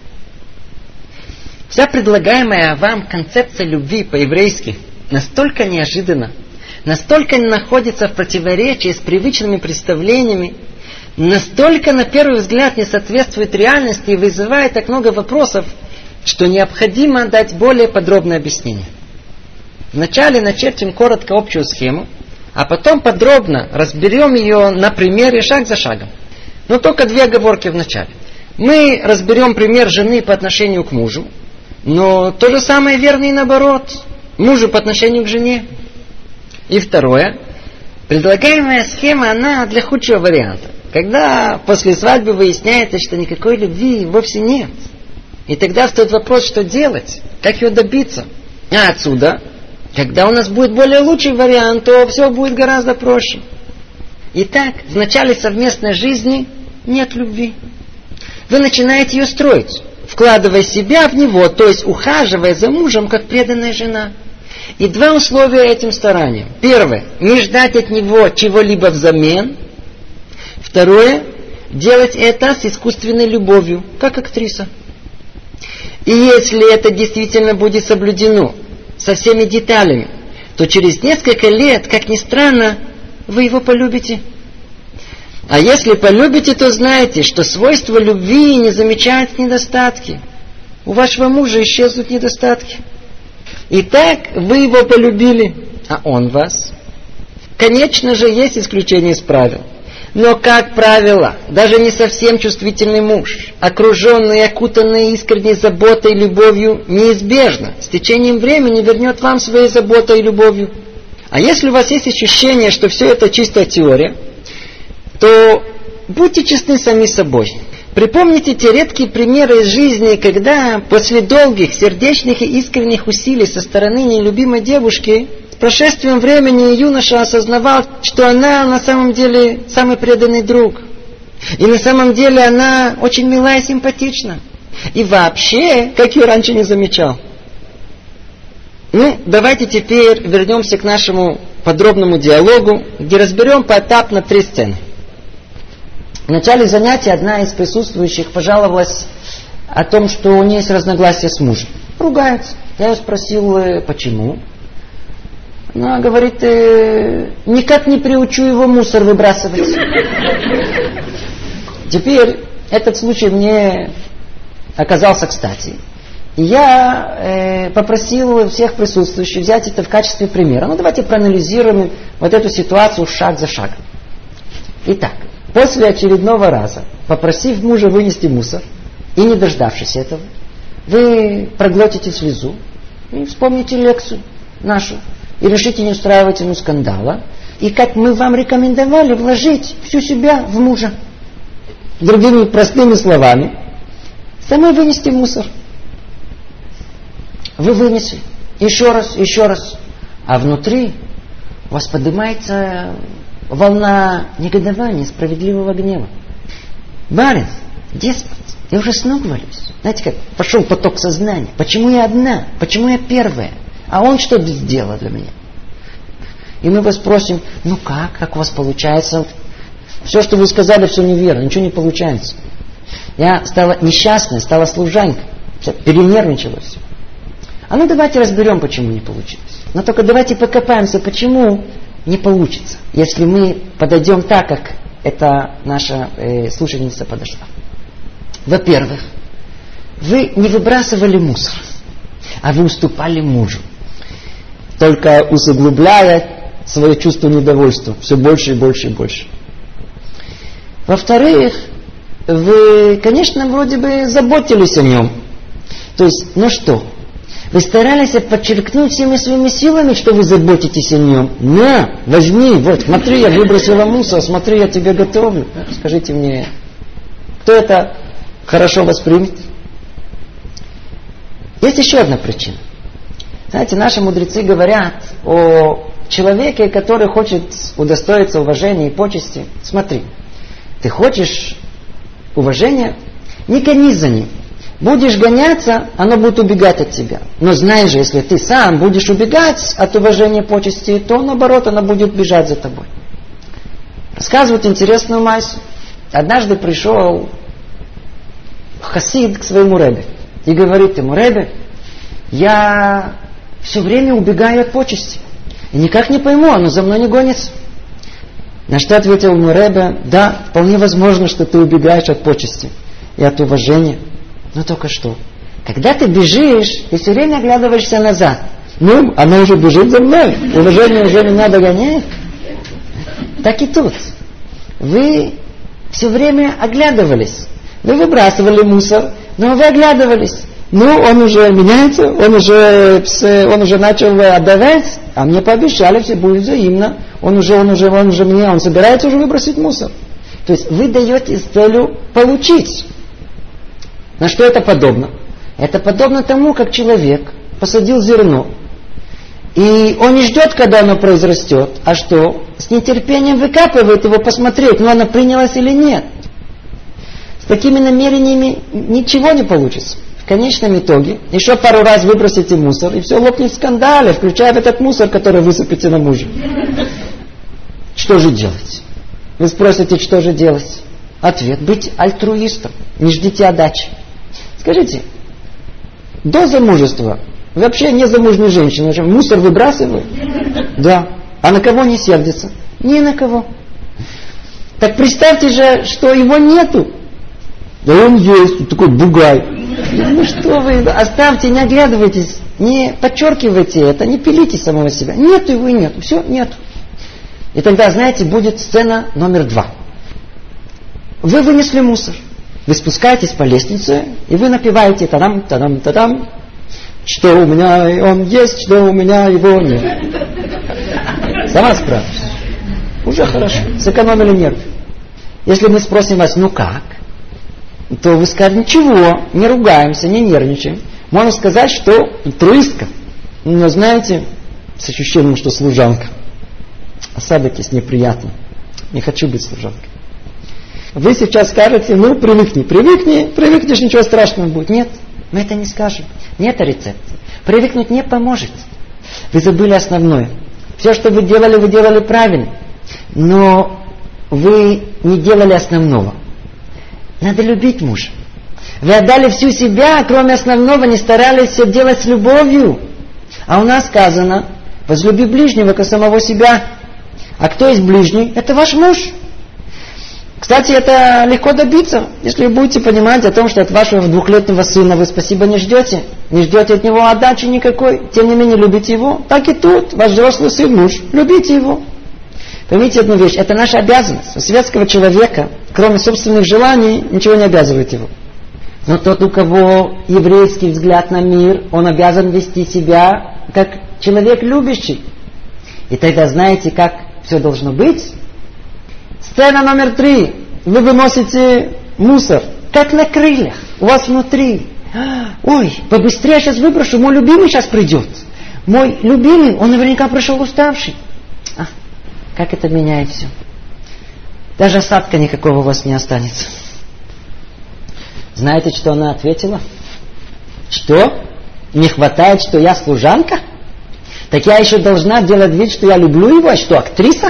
Speaker 1: вся предлагаемая вам концепция любви по-еврейски настолько неожиданна, настолько не находится в противоречии с привычными представлениями, настолько на первый взгляд не соответствует реальности и вызывает так много вопросов, что необходимо дать более подробное объяснение. Вначале начертим коротко общую схему, а потом подробно разберем ее на примере шаг за шагом. Но только 2 оговорки в начале. Мы разберем пример жены по отношению к мужу, но то же самое верно и наоборот. Мужу по отношению к жене. И второе. Предлагаемая схема, она для худшего варианта. Когда после свадьбы выясняется, что никакой любви вовсе нет. И тогда встает вопрос, что делать, как ее добиться. А отсюда, когда у нас будет более лучший вариант, то все будет гораздо проще. Итак, в начале совместной жизни нет любви. Вы начинаете ее строить, вкладывая себя в него, то есть ухаживая за мужем, как преданная жена. И два условия этим стараниям. Первое, не ждать от него чего-либо взамен. Второе, делать это с искусственной любовью, как актриса. И если это действительно будет соблюдено со всеми деталями, то через несколько лет, как ни странно, вы его полюбите. А если полюбите, то знаете, что свойства любви не замечают недостатки. У вашего мужа исчезнут недостатки. Итак, вы его полюбили, а он вас. Конечно же, есть исключения из правил. Но, как правило, даже не совсем чувствительный муж, окруженный и окутанный искренней заботой и любовью, неизбежно с течением времени вернет вам своей заботой и любовью. А если у вас есть ощущение, что все это чистая теория, то будьте честны сами с собой. Припомните те редкие примеры из жизни, когда после долгих, сердечных и искренних усилий со стороны нелюбимой девушки, с прошествием времени юноша осознавал, что она на самом деле самый преданный друг. И на самом деле она очень милая и симпатична. И вообще, как ее раньше не замечал. Давайте теперь вернемся к нашему подробному диалогу, где разберем поэтапно 3 сцены. В начале занятия одна из присутствующих пожаловалась о том, что у нее есть разногласия с мужем. Ругается. Я ее спросил, почему. Она говорит, никак не приучу его мусор выбрасывать. Теперь этот случай мне оказался кстати. И я попросил всех присутствующих взять это в качестве примера. Давайте проанализируем вот эту ситуацию шаг за шагом. Итак, после очередного раза, попросив мужа вынести мусор, и не дождавшись этого, вы проглотите слезу и вспомните лекцию нашу, и решите не устраивать ему скандала, и как мы вам рекомендовали, вложить всю себя в мужа. Другими простыми словами, самой вынести мусор. Вы вынесли, еще раз, а внутри у вас поднимается волна негодования, справедливого гнева. Барин, деспот, я уже с ног валюсь. Знаете как, пошел поток сознания. Почему я одна? Почему я первая? А он что сделал для меня? И мы вас спросим, как у вас получается? Все, что вы сказали, все неверно, ничего не получается. Я стала несчастной, стала служанкой. Перенервничалась. А давайте разберем, почему не получилось. Но только давайте покопаемся, почему не получится, если мы подойдем так, как эта наша слушательница подошла. Во-первых, вы не выбрасывали мусор, а вы уступали мужу, только усугубляя свое чувство недовольства все больше и больше и больше. Во-вторых, вы, конечно, вроде бы заботились о нем. То есть, вы старались подчеркнуть всеми своими силами, что вы заботитесь о нем. На, возьми, смотри, я выбросила мусор, смотри, я тебе готовлю. Скажите мне, кто это хорошо воспримет? Есть еще одна причина. Знаете, наши мудрецы говорят о человеке, который хочет удостоиться уважения и почести. Смотри, ты хочешь уважения? Не гонись за ним. Будешь гоняться, оно будет убегать от тебя. Но знай же, если ты сам будешь убегать от уважения и почести, то наоборот, оно будет бежать за тобой. Рассказывают интересную майсу. Однажды пришел хасид к своему ребе и говорит ему: ребе, я все время убегаю от почести. И никак не пойму, оно за мной не гонится. На что ответил ему ребе: да, вполне возможно, что ты убегаешь от почести и от уважения. Но только что, когда ты бежишь, ты все время оглядываешься назад. Оно уже бежит за мной. Уважение уже меня догоняет. Так и тут. Вы все время оглядывались. Вы выбрасывали мусор, но вы оглядывались. Он уже меняется, он уже начал отдавать, а мне пообещали, все будет взаимно. он собирается уже выбросить мусор. То есть вы даете с целью получить. На что это подобно? Это подобно тому, как человек посадил зерно, и он не ждет, когда оно произрастет, а что? С нетерпением выкапывает его посмотреть, но оно принялось или нет. С такими намерениями ничего не получится. В конечном итоге еще пару раз выбросите мусор, и все лопнет в скандале, включая этот мусор, который высыпете на мужа. Что же делать? Вы спросите, что же делать? Ответ: быть альтруистом. Не ждите отдачи. Скажите, до замужества вообще незамужней женщины мусор выбрасывают? Да. А на кого не сердится? Ни на кого. Так представьте же, что его нету. Да он есть, такой бугай. Ну что вы, оставьте, не оглядывайтесь, не подчеркивайте это, не пилите самого себя. Нету его и нету, все, нету. И тогда, знаете, будет сцена номер 2. Вы вынесли мусор, вы спускаетесь по лестнице, и вы напеваете тадам, тадам, тадам, что у меня он есть, что у меня его нет. Сама справишься. Уже хорошо, сэкономили нервы. Если мы спросим вас, ну как, то вы скажете: ничего, не ругаемся, не нервничаем. Можно сказать, что альтруистка. Но знаете, с ощущением, что служанка. Осадитесь неприятно. Не хочу быть служанкой. Вы сейчас скажете: ну привыкнешь, ничего страшного будет. Нет, мы это не скажем. Нет рецепта. Привыкнуть не поможет. Вы забыли основное. Все, что вы делали правильно. Но вы не делали основного. Надо любить мужа. Вы отдали всю себя, кроме основного, не старались все делать с любовью. А у нас сказано: возлюби ближнего, как самого себя. А кто есть ближний? Это ваш муж. Кстати, это легко добиться, если вы будете понимать о том, что от вашего 2-летнего сына вы спасибо не ждете. Не ждете от него отдачи никакой. Тем не менее, любите его. Так и тут. Ваш взрослый сын, муж. Любите его. Поймите одну вещь. Это наша обязанность. У светского человека, кроме собственных желаний, ничего не обязывает его. Но тот, у кого еврейский взгляд на мир, он обязан вести себя как человек любящий. И тогда знаете, как все должно быть? Сцена номер 3. Вы выносите мусор, как на крыльях, у вас внутри. Ой, побыстрее сейчас выброшу, мой любимый сейчас придет. Мой любимый, он наверняка пришел уставший. Как это меняет все. Даже осадка никакого у вас не останется. Знаете, что она ответила? Что? Не хватает, что я служанка? Так я еще должна делать вид, что я люблю его, а что, актриса?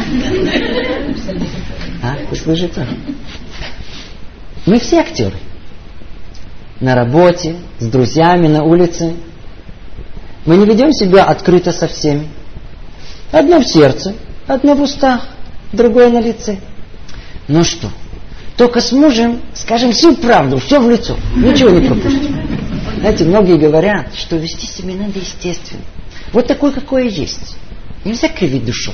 Speaker 1: Вы слышите? Мы все актеры. На работе, с друзьями, на улице. Мы не ведем себя открыто со всеми. Одно в сердце, одно в устах, другое на лице. Ну что, только с мужем скажем всю правду, все в лицо, ничего не пропустим. Знаете, многие говорят, что вести себя надо естественно. Вот такой, какой есть. Нельзя кривить душу.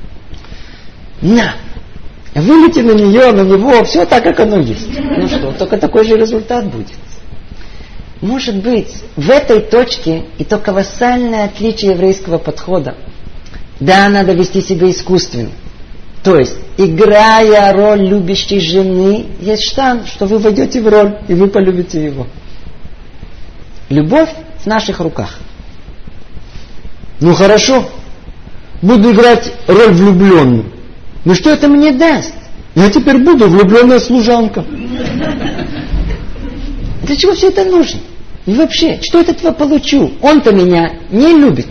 Speaker 1: Вылейте на нее, на него, все так, как оно есть. Ну что, только такой же результат будет. Может быть, в этой точке и то колоссальное отличие еврейского подхода. Да, надо вести себя искусственно. То есть, играя роль любящей жены, есть шанс, что вы войдете в роль, и вы полюбите его. Любовь в наших руках. Ну хорошо, буду играть роль влюбленную. Но что это мне даст? Я теперь буду влюбленная служанка. Для чего все это нужно? И вообще, что от этого получу? Он-то меня не любит.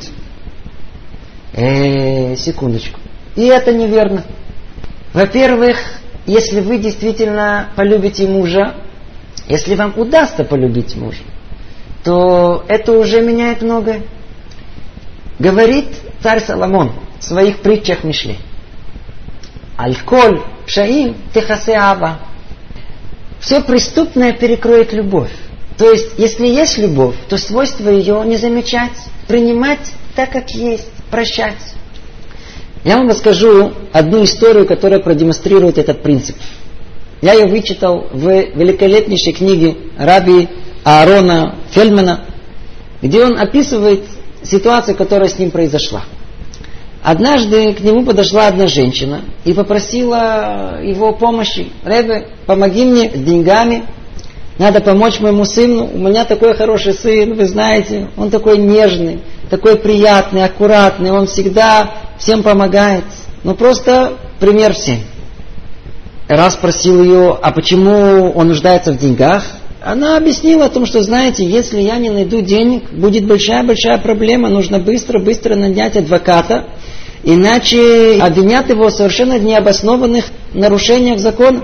Speaker 1: Секундочку. И это неверно. Во-первых, если вы действительно полюбите мужа, если вам удастся полюбить мужа, то это уже меняет многое. Говорит царь Соломон в своих притчах Мишле: «Аль-коль пшаим техасе ава». Все преступное перекроет любовь. То есть, если есть любовь, то свойство ее не замечать, принимать так, как есть, прощать. Я вам расскажу одну историю, которая продемонстрирует этот принцип. Я ее вычитал в великолепнейшей книге Раби Аарона Фельдмана, где он описывает ситуацию, которая с ним произошла. Однажды к нему подошла одна женщина и попросила его помощи. Ребе, помоги мне с деньгами. Надо помочь моему сыну. У меня такой хороший сын, вы знаете. Он такой нежный, такой приятный, аккуратный. Он всегда всем помогает. Ну просто пример всем. Раз спросил ее, а почему он нуждается в деньгах? Она объяснила о том, что, знаете, если я не найду денег, будет большая-большая проблема. Нужно быстро нанять адвоката. Иначе обвинят его в совершенно необоснованных нарушениях закона.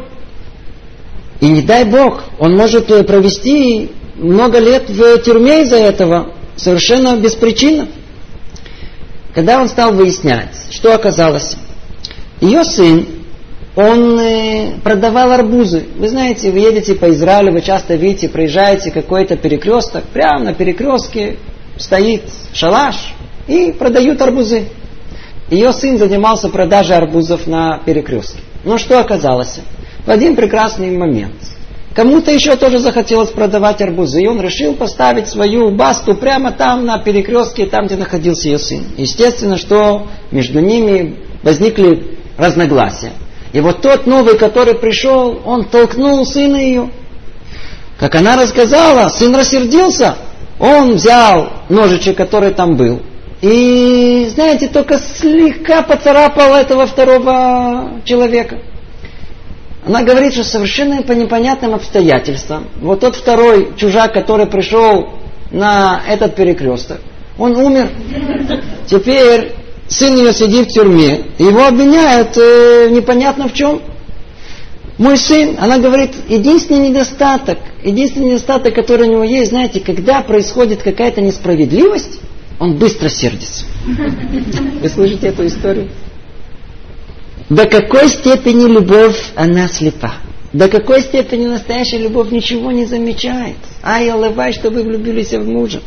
Speaker 1: И не дай Бог, он может провести много лет в тюрьме из-за этого, совершенно без причины. Когда он стал выяснять, что оказалось, ее сын, он продавал арбузы. Вы знаете, вы едете по Израилю, вы часто видите, проезжаете какой-то перекресток, прямо на перекрестке стоит шалаш и продают арбузы. Ее сын занимался продажей арбузов на перекрестке. Но что оказалось? В один прекрасный момент кому-то еще тоже захотелось продавать арбузы, и он решил поставить свою басту прямо там на перекрестке, там, где находился ее сын. Естественно, что между ними возникли разногласия. И вот тот новый, который пришел, он толкнул сына ее. Как она рассказала, сын рассердился. Он взял ножичек, который там был, и, знаете, только слегка поцарапал этого второго человека. Она говорит, что совершенно по непонятным обстоятельствам, вот тот второй чужак, который пришел на этот перекресток, он умер. Теперь сын ее сидит в тюрьме, его обвиняют непонятно в чем. Мой сын, она говорит, единственный недостаток, который у него есть, знаете, когда происходит какая-то несправедливость, он быстро сердится. Вы слышите эту историю? До какой степени любовь, она слепа. До какой степени настоящая любовь ничего не замечает. Ай, алавай, что вы влюбились в мужа.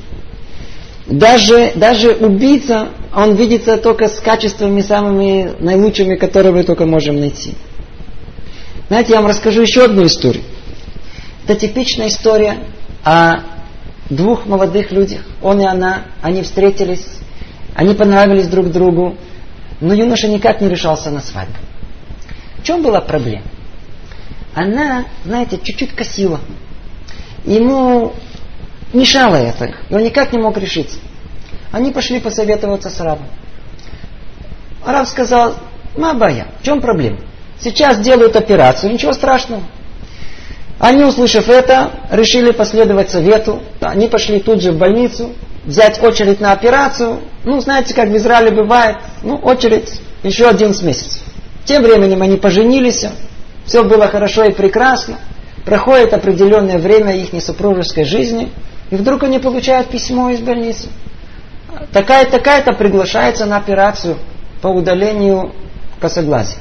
Speaker 1: Даже убийца, он видится только с качествами самыми наилучшими, которые мы только можем найти. Знаете, я вам расскажу еще одну историю. Это типичная история о двух молодых людях. Он и она, они встретились, они понравились друг другу, но юноша никак не решался на свадьбу. В чем была проблема? Она, знаете, чуть-чуть косила. Ему мешало это, и он никак не мог решиться. Они пошли посоветоваться с рабом. Раб сказал, мабая, в чем проблема? Сейчас делают операцию, ничего страшного. Они, услышав это, решили последовать совету. Они пошли тут же в больницу, взять очередь на операцию. Ну, знаете, как в Израиле бывает, очередь еще 11 месяцев. Тем временем они поженились, все было хорошо и прекрасно. Проходит определенное время их несупружеской жизни, и вдруг они получают письмо из больницы. Такая-то приглашается на операцию по удалению косоглазия.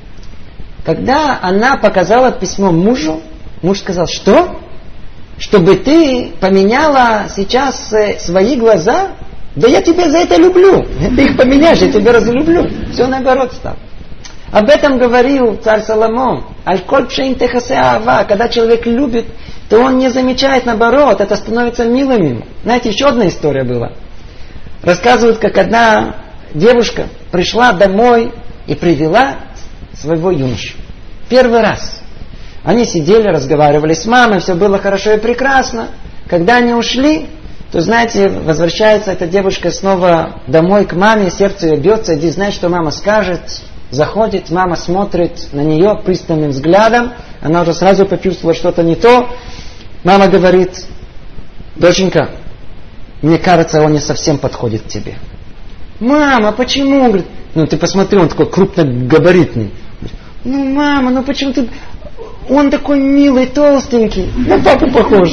Speaker 1: Когда она показала письмо мужу, муж сказал, что? Чтобы ты поменяла сейчас свои глаза? Да я тебя за это люблю. Ты их поменяешь, я тебя разлюблю. Все наоборот стало. Об этом говорил царь Соломон. Аль-коль пшеин техасе аава. Когда человек любит, то он не замечает, наоборот, это становится милым ему. Знаете, еще одна история была. Рассказывают, как одна девушка пришла домой и привела своего юношу. Первый раз. Они сидели, разговаривали с мамой, все было хорошо и прекрасно. Когда они ушли, то, знаете, возвращается эта девушка снова домой к маме, сердце ее бьется, иди знать, что мама скажет. Заходит, мама смотрит на нее пристальным взглядом, она уже сразу почувствовала что-то не то. Мама говорит, доченька, мне кажется, он не совсем подходит к тебе. Мама, почему? Говорит, ты посмотри, он такой крупногабаритный. Мама, почему ты... Он такой милый, толстенький. На папу похож.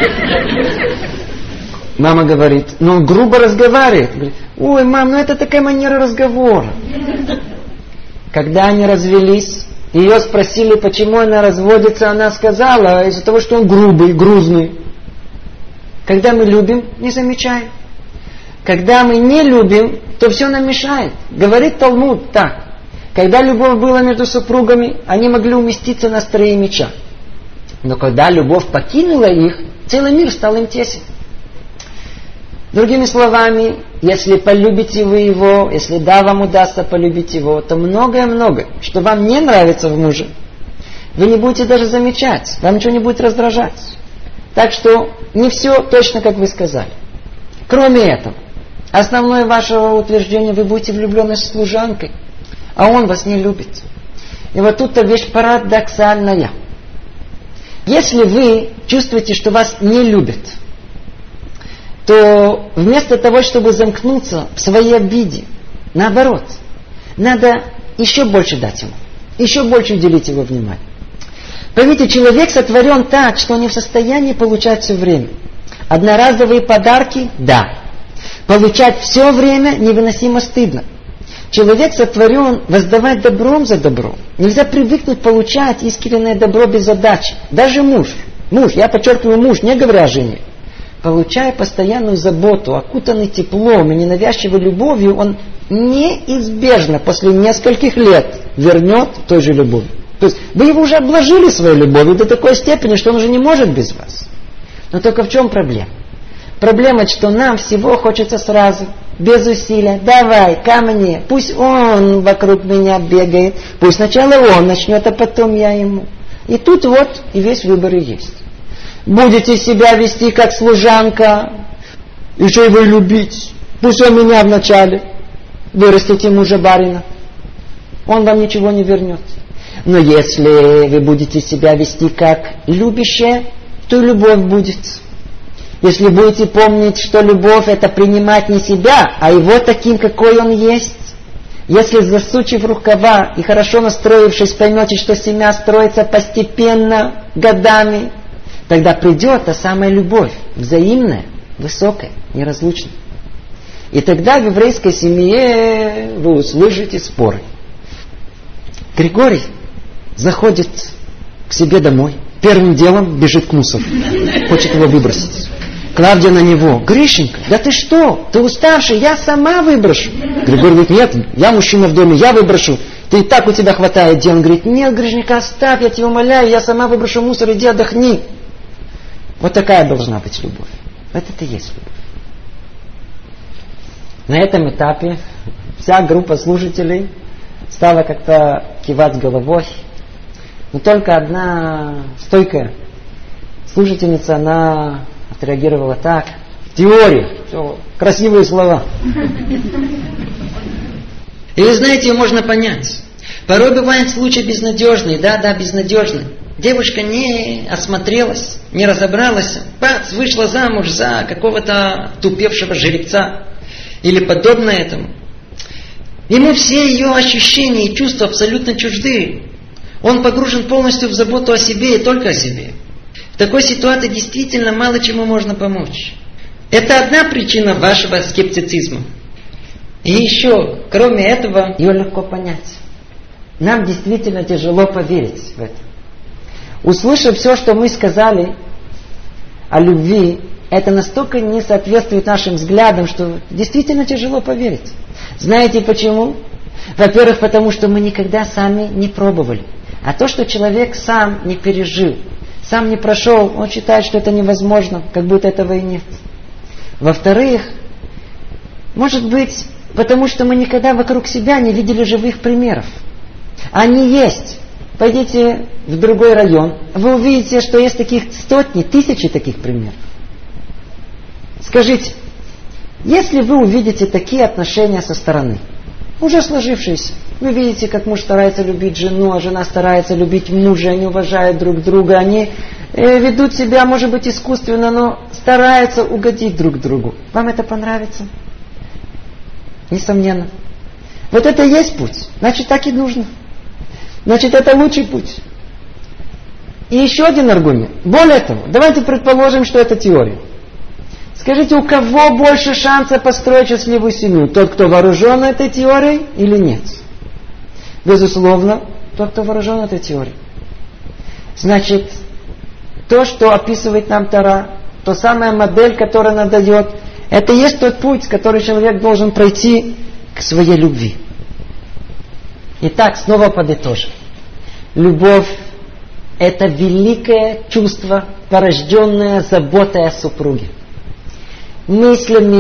Speaker 1: Мама говорит, он грубо разговаривает. Говорит, ой, мам, это такая манера разговора. Когда они развелись, ее спросили, почему она разводится, она сказала, из-за того, что он грубый, грузный. Когда мы любим, не замечаем. Когда мы не любим, то все нам мешает. Говорит Талмуд так. Когда любовь была между супругами, они могли уместиться на острие меча. Но когда любовь покинула их, целый мир стал им тесен. Другими словами, если полюбите вы его, если да, вам удастся полюбить его, то многое-многое, что вам не нравится в муже, вы не будете даже замечать, вам ничего не будет раздражать. Так что не все точно, как вы сказали. Кроме этого, основное ваше утверждение, вы будете влюблены с служанкой, а он вас не любит. И вот тут-то вещь парадоксальная. Если вы чувствуете, что вас не любят, то вместо того, чтобы замкнуться в своей обиде, наоборот, надо еще больше дать ему, еще больше уделить его внимание. Поймите, человек сотворен так, что он не в состоянии получать все время. Одноразовые подарки – да. Получать все время невыносимо стыдно. Человек сотворен воздавать добром за добро. Нельзя привыкнуть получать искреннее добро без задачи. Даже муж, я подчеркиваю муж, не говоря о жене, получая постоянную заботу, окутанный теплом и ненавязчивой любовью, он неизбежно после нескольких лет вернет той же любовью. То есть вы его уже обложили своей любовью до такой степени, что он уже не может без вас. Но только в чем проблема? Проблема, что нам всего хочется сразу, без усилия. Давай, ко мне, пусть он вокруг меня бегает, пусть сначала он начнет, а потом я ему. И тут вот и весь выбор и есть. Будете себя вести как служанка, еще его любить. Пусть он меня вначале, вырастите мужа барина. Он вам ничего не вернет. Но если вы будете себя вести как любящая, то и любовь будет. Если будете помнить, что любовь это принимать не себя, а его таким, какой он есть. Если засучив рукава и хорошо настроившись, поймете, что семья строится постепенно, годами, тогда придет та самая любовь, взаимная, высокая, неразлучная. И тогда в еврейской семье вы услышите споры. Григорий заходит к себе домой, первым делом бежит к мусору, хочет его выбросить. Клавдия на него: Гришенька, да ты что? Ты уставший, я сама выброшу. Григорий говорит: нет, я мужчина в доме, я выброшу. Ты и так у тебя хватает дел. Он говорит: нет, Гришенька, оставь, я тебя умоляю, я сама выброшу мусор, иди отдохни. Вот такая должна быть любовь. Вот это и есть любовь. На этом этапе вся группа слушателей стала как-то кивать головой. Но только одна стойкая слушательница, она отреагировала так: теория, все, красивые слова. И вы знаете, ее можно понять. Порой бывают случаи безнадежные, да, безнадежные. Девушка не осмотрелась, не разобралась, бац, вышла замуж за какого-то тупевшего жеребца или подобное этому. Ему все ее ощущения и чувства абсолютно чужды. Он погружен полностью в заботу о себе и только о себе. В такой ситуации действительно мало чему можно помочь. Это одна причина вашего скептицизма. И еще, кроме этого, ее легко понять. Нам действительно тяжело поверить в это. Услышав все, что мы сказали о любви, это настолько не соответствует нашим взглядам, что действительно тяжело поверить. Знаете почему? Во-первых, потому что мы никогда сами не пробовали. А то, что человек сам не пережил, сам не прошел, он считает, что это невозможно, как будто этого и нет. Во-вторых, может быть, потому что мы никогда вокруг себя не видели живых примеров. Они есть. Пойдите в другой район, вы увидите, что есть таких сотни, тысячи таких примеров. Скажите, если вы увидите такие отношения со стороны, уже сложившиеся, вы видите, как муж старается любить жену, а жена старается любить мужа, они уважают друг друга, они ведут себя, может быть, искусственно, но стараются угодить друг другу. Вам это понравится? Несомненно. Вот это и есть путь. Значит, так и нужно. Значит, это лучший путь. И еще один аргумент. Более того, давайте предположим, что это теория. Скажите, у кого больше шанса построить счастливую семью? Тот, кто вооружен этой теорией, или нет? Безусловно, тот, кто вооружен этой теорией. Значит, то, что описывает нам Тора, та самая модель, которая она дает, это и есть тот путь, который человек должен пройти к своей любви. Итак, снова подытожим. Любовь – это великое чувство, порожденное заботой о супруге. Мыслями,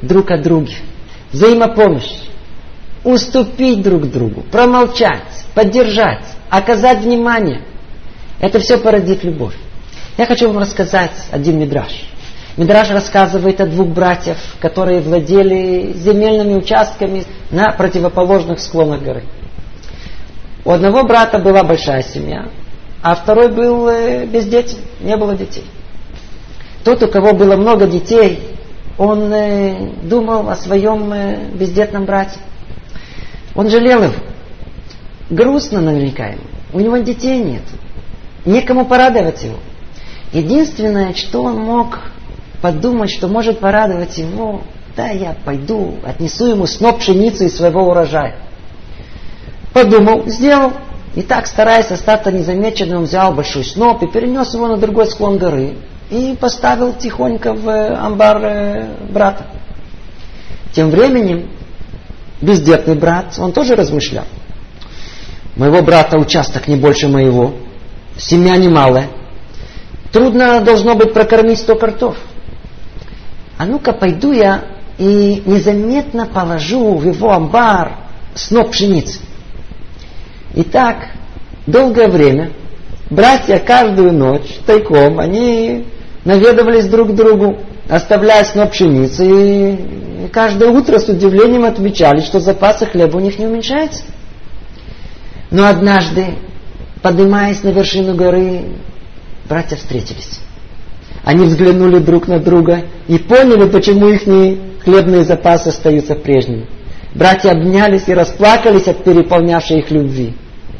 Speaker 1: друг о друге, взаимопомощь, уступить друг другу, промолчать, поддержать, оказать внимание. Это все породит любовь. Я хочу вам рассказать один мидраш. Мидраш рассказывает о двух братьях, которые владели земельными участками на противоположных склонах горы. У одного брата была большая семья, а второй был бездетен, не было детей. Тот, у кого было много детей, он думал о своем бездетном брате. Он жалел его. Грустно наверняка ему. У него детей нет. Некому порадовать его. Единственное, что он мог подумать, что может порадовать его, да, я пойду, отнесу ему сноп пшеницы из своего урожая. Подумал, сделал. И так, стараясь остаться незамеченным, он взял большой сноп и перенес его на другой склон горы и поставил тихонько в амбар брата. Тем временем бездетный брат, он тоже размышлял. Моего брата участок не больше моего, семья немалая. Трудно должно быть прокормить 100 картов. А ну-ка пойду я и незаметно положу в его амбар сноп пшеницы. И так долгое время братья каждую ночь тайком они наведывались друг к другу, оставляя сноп пшеницы, и каждое утро с удивлением отмечали, что запасы хлеба у них не уменьшаются. Но однажды, поднимаясь на вершину горы, братья встретились. Они взглянули друг на друга и поняли, почему их хлебные запасы остаются прежними. Братья обнялись и расплакались от переполнявшей их любви.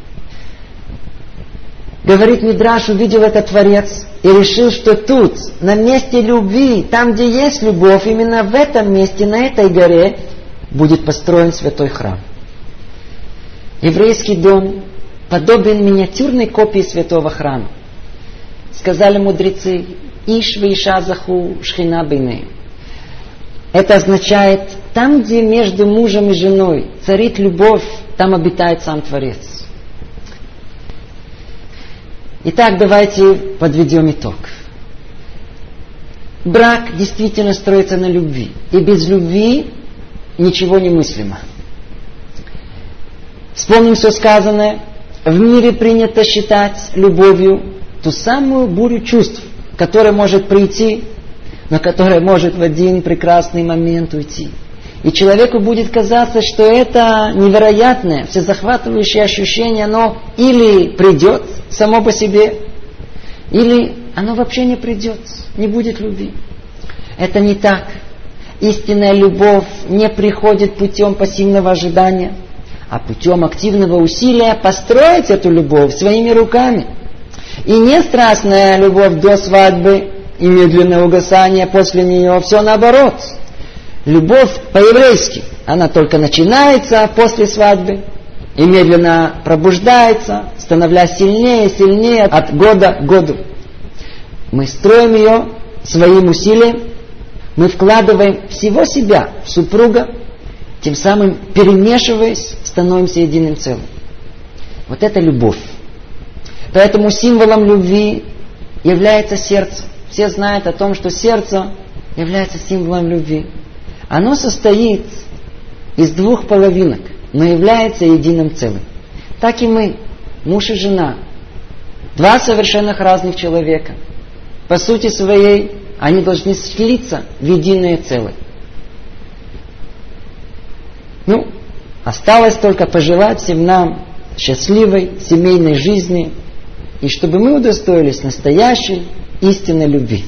Speaker 1: Говорит Мидраш, увидел это Творец и решил, что тут, на месте любви, там, где есть любовь, именно в этом месте, на этой горе, будет построен святой храм. Еврейский дом подобен миниатюрной копии святого храма. Сказали мудрецы, «Иш вейша заху шхина бейнеим». Это означает, там, где между мужем и женой царит любовь, там обитает сам Творец. Итак, давайте подведем итог. Брак действительно строится на любви. И без любви ничего не мыслимо. Вспомним все сказанное. В мире принято считать любовью ту самую бурю чувств, которая может прийти, но которая может в один прекрасный момент уйти. И человеку будет казаться, что это невероятное, всезахватывающее ощущение, оно или придет само по себе, или оно вообще не придет, не будет любви. Это не так. Истинная любовь не приходит путем пассивного ожидания, а путем активного усилия построить эту любовь своими руками. И не страстная любовь до свадьбы и медленное угасание после нее, все наоборот. Любовь по-еврейски, она только начинается после свадьбы и медленно пробуждается, становясь сильнее и сильнее от года к году. Мы строим ее своим усилием, мы вкладываем всего себя в супруга, тем самым, перемешиваясь, становимся единым целым. Вот это любовь. Поэтому символом любви является сердце. Все знают о том, что сердце является символом любви. Оно состоит из двух половинок, но является единым целым. Так и мы, муж и жена, два совершенно разных человека. По сути своей, они должны слиться в единое целое. Осталось только пожелать всем нам счастливой семейной жизни, и чтобы мы удостоились настоящей истинной любви.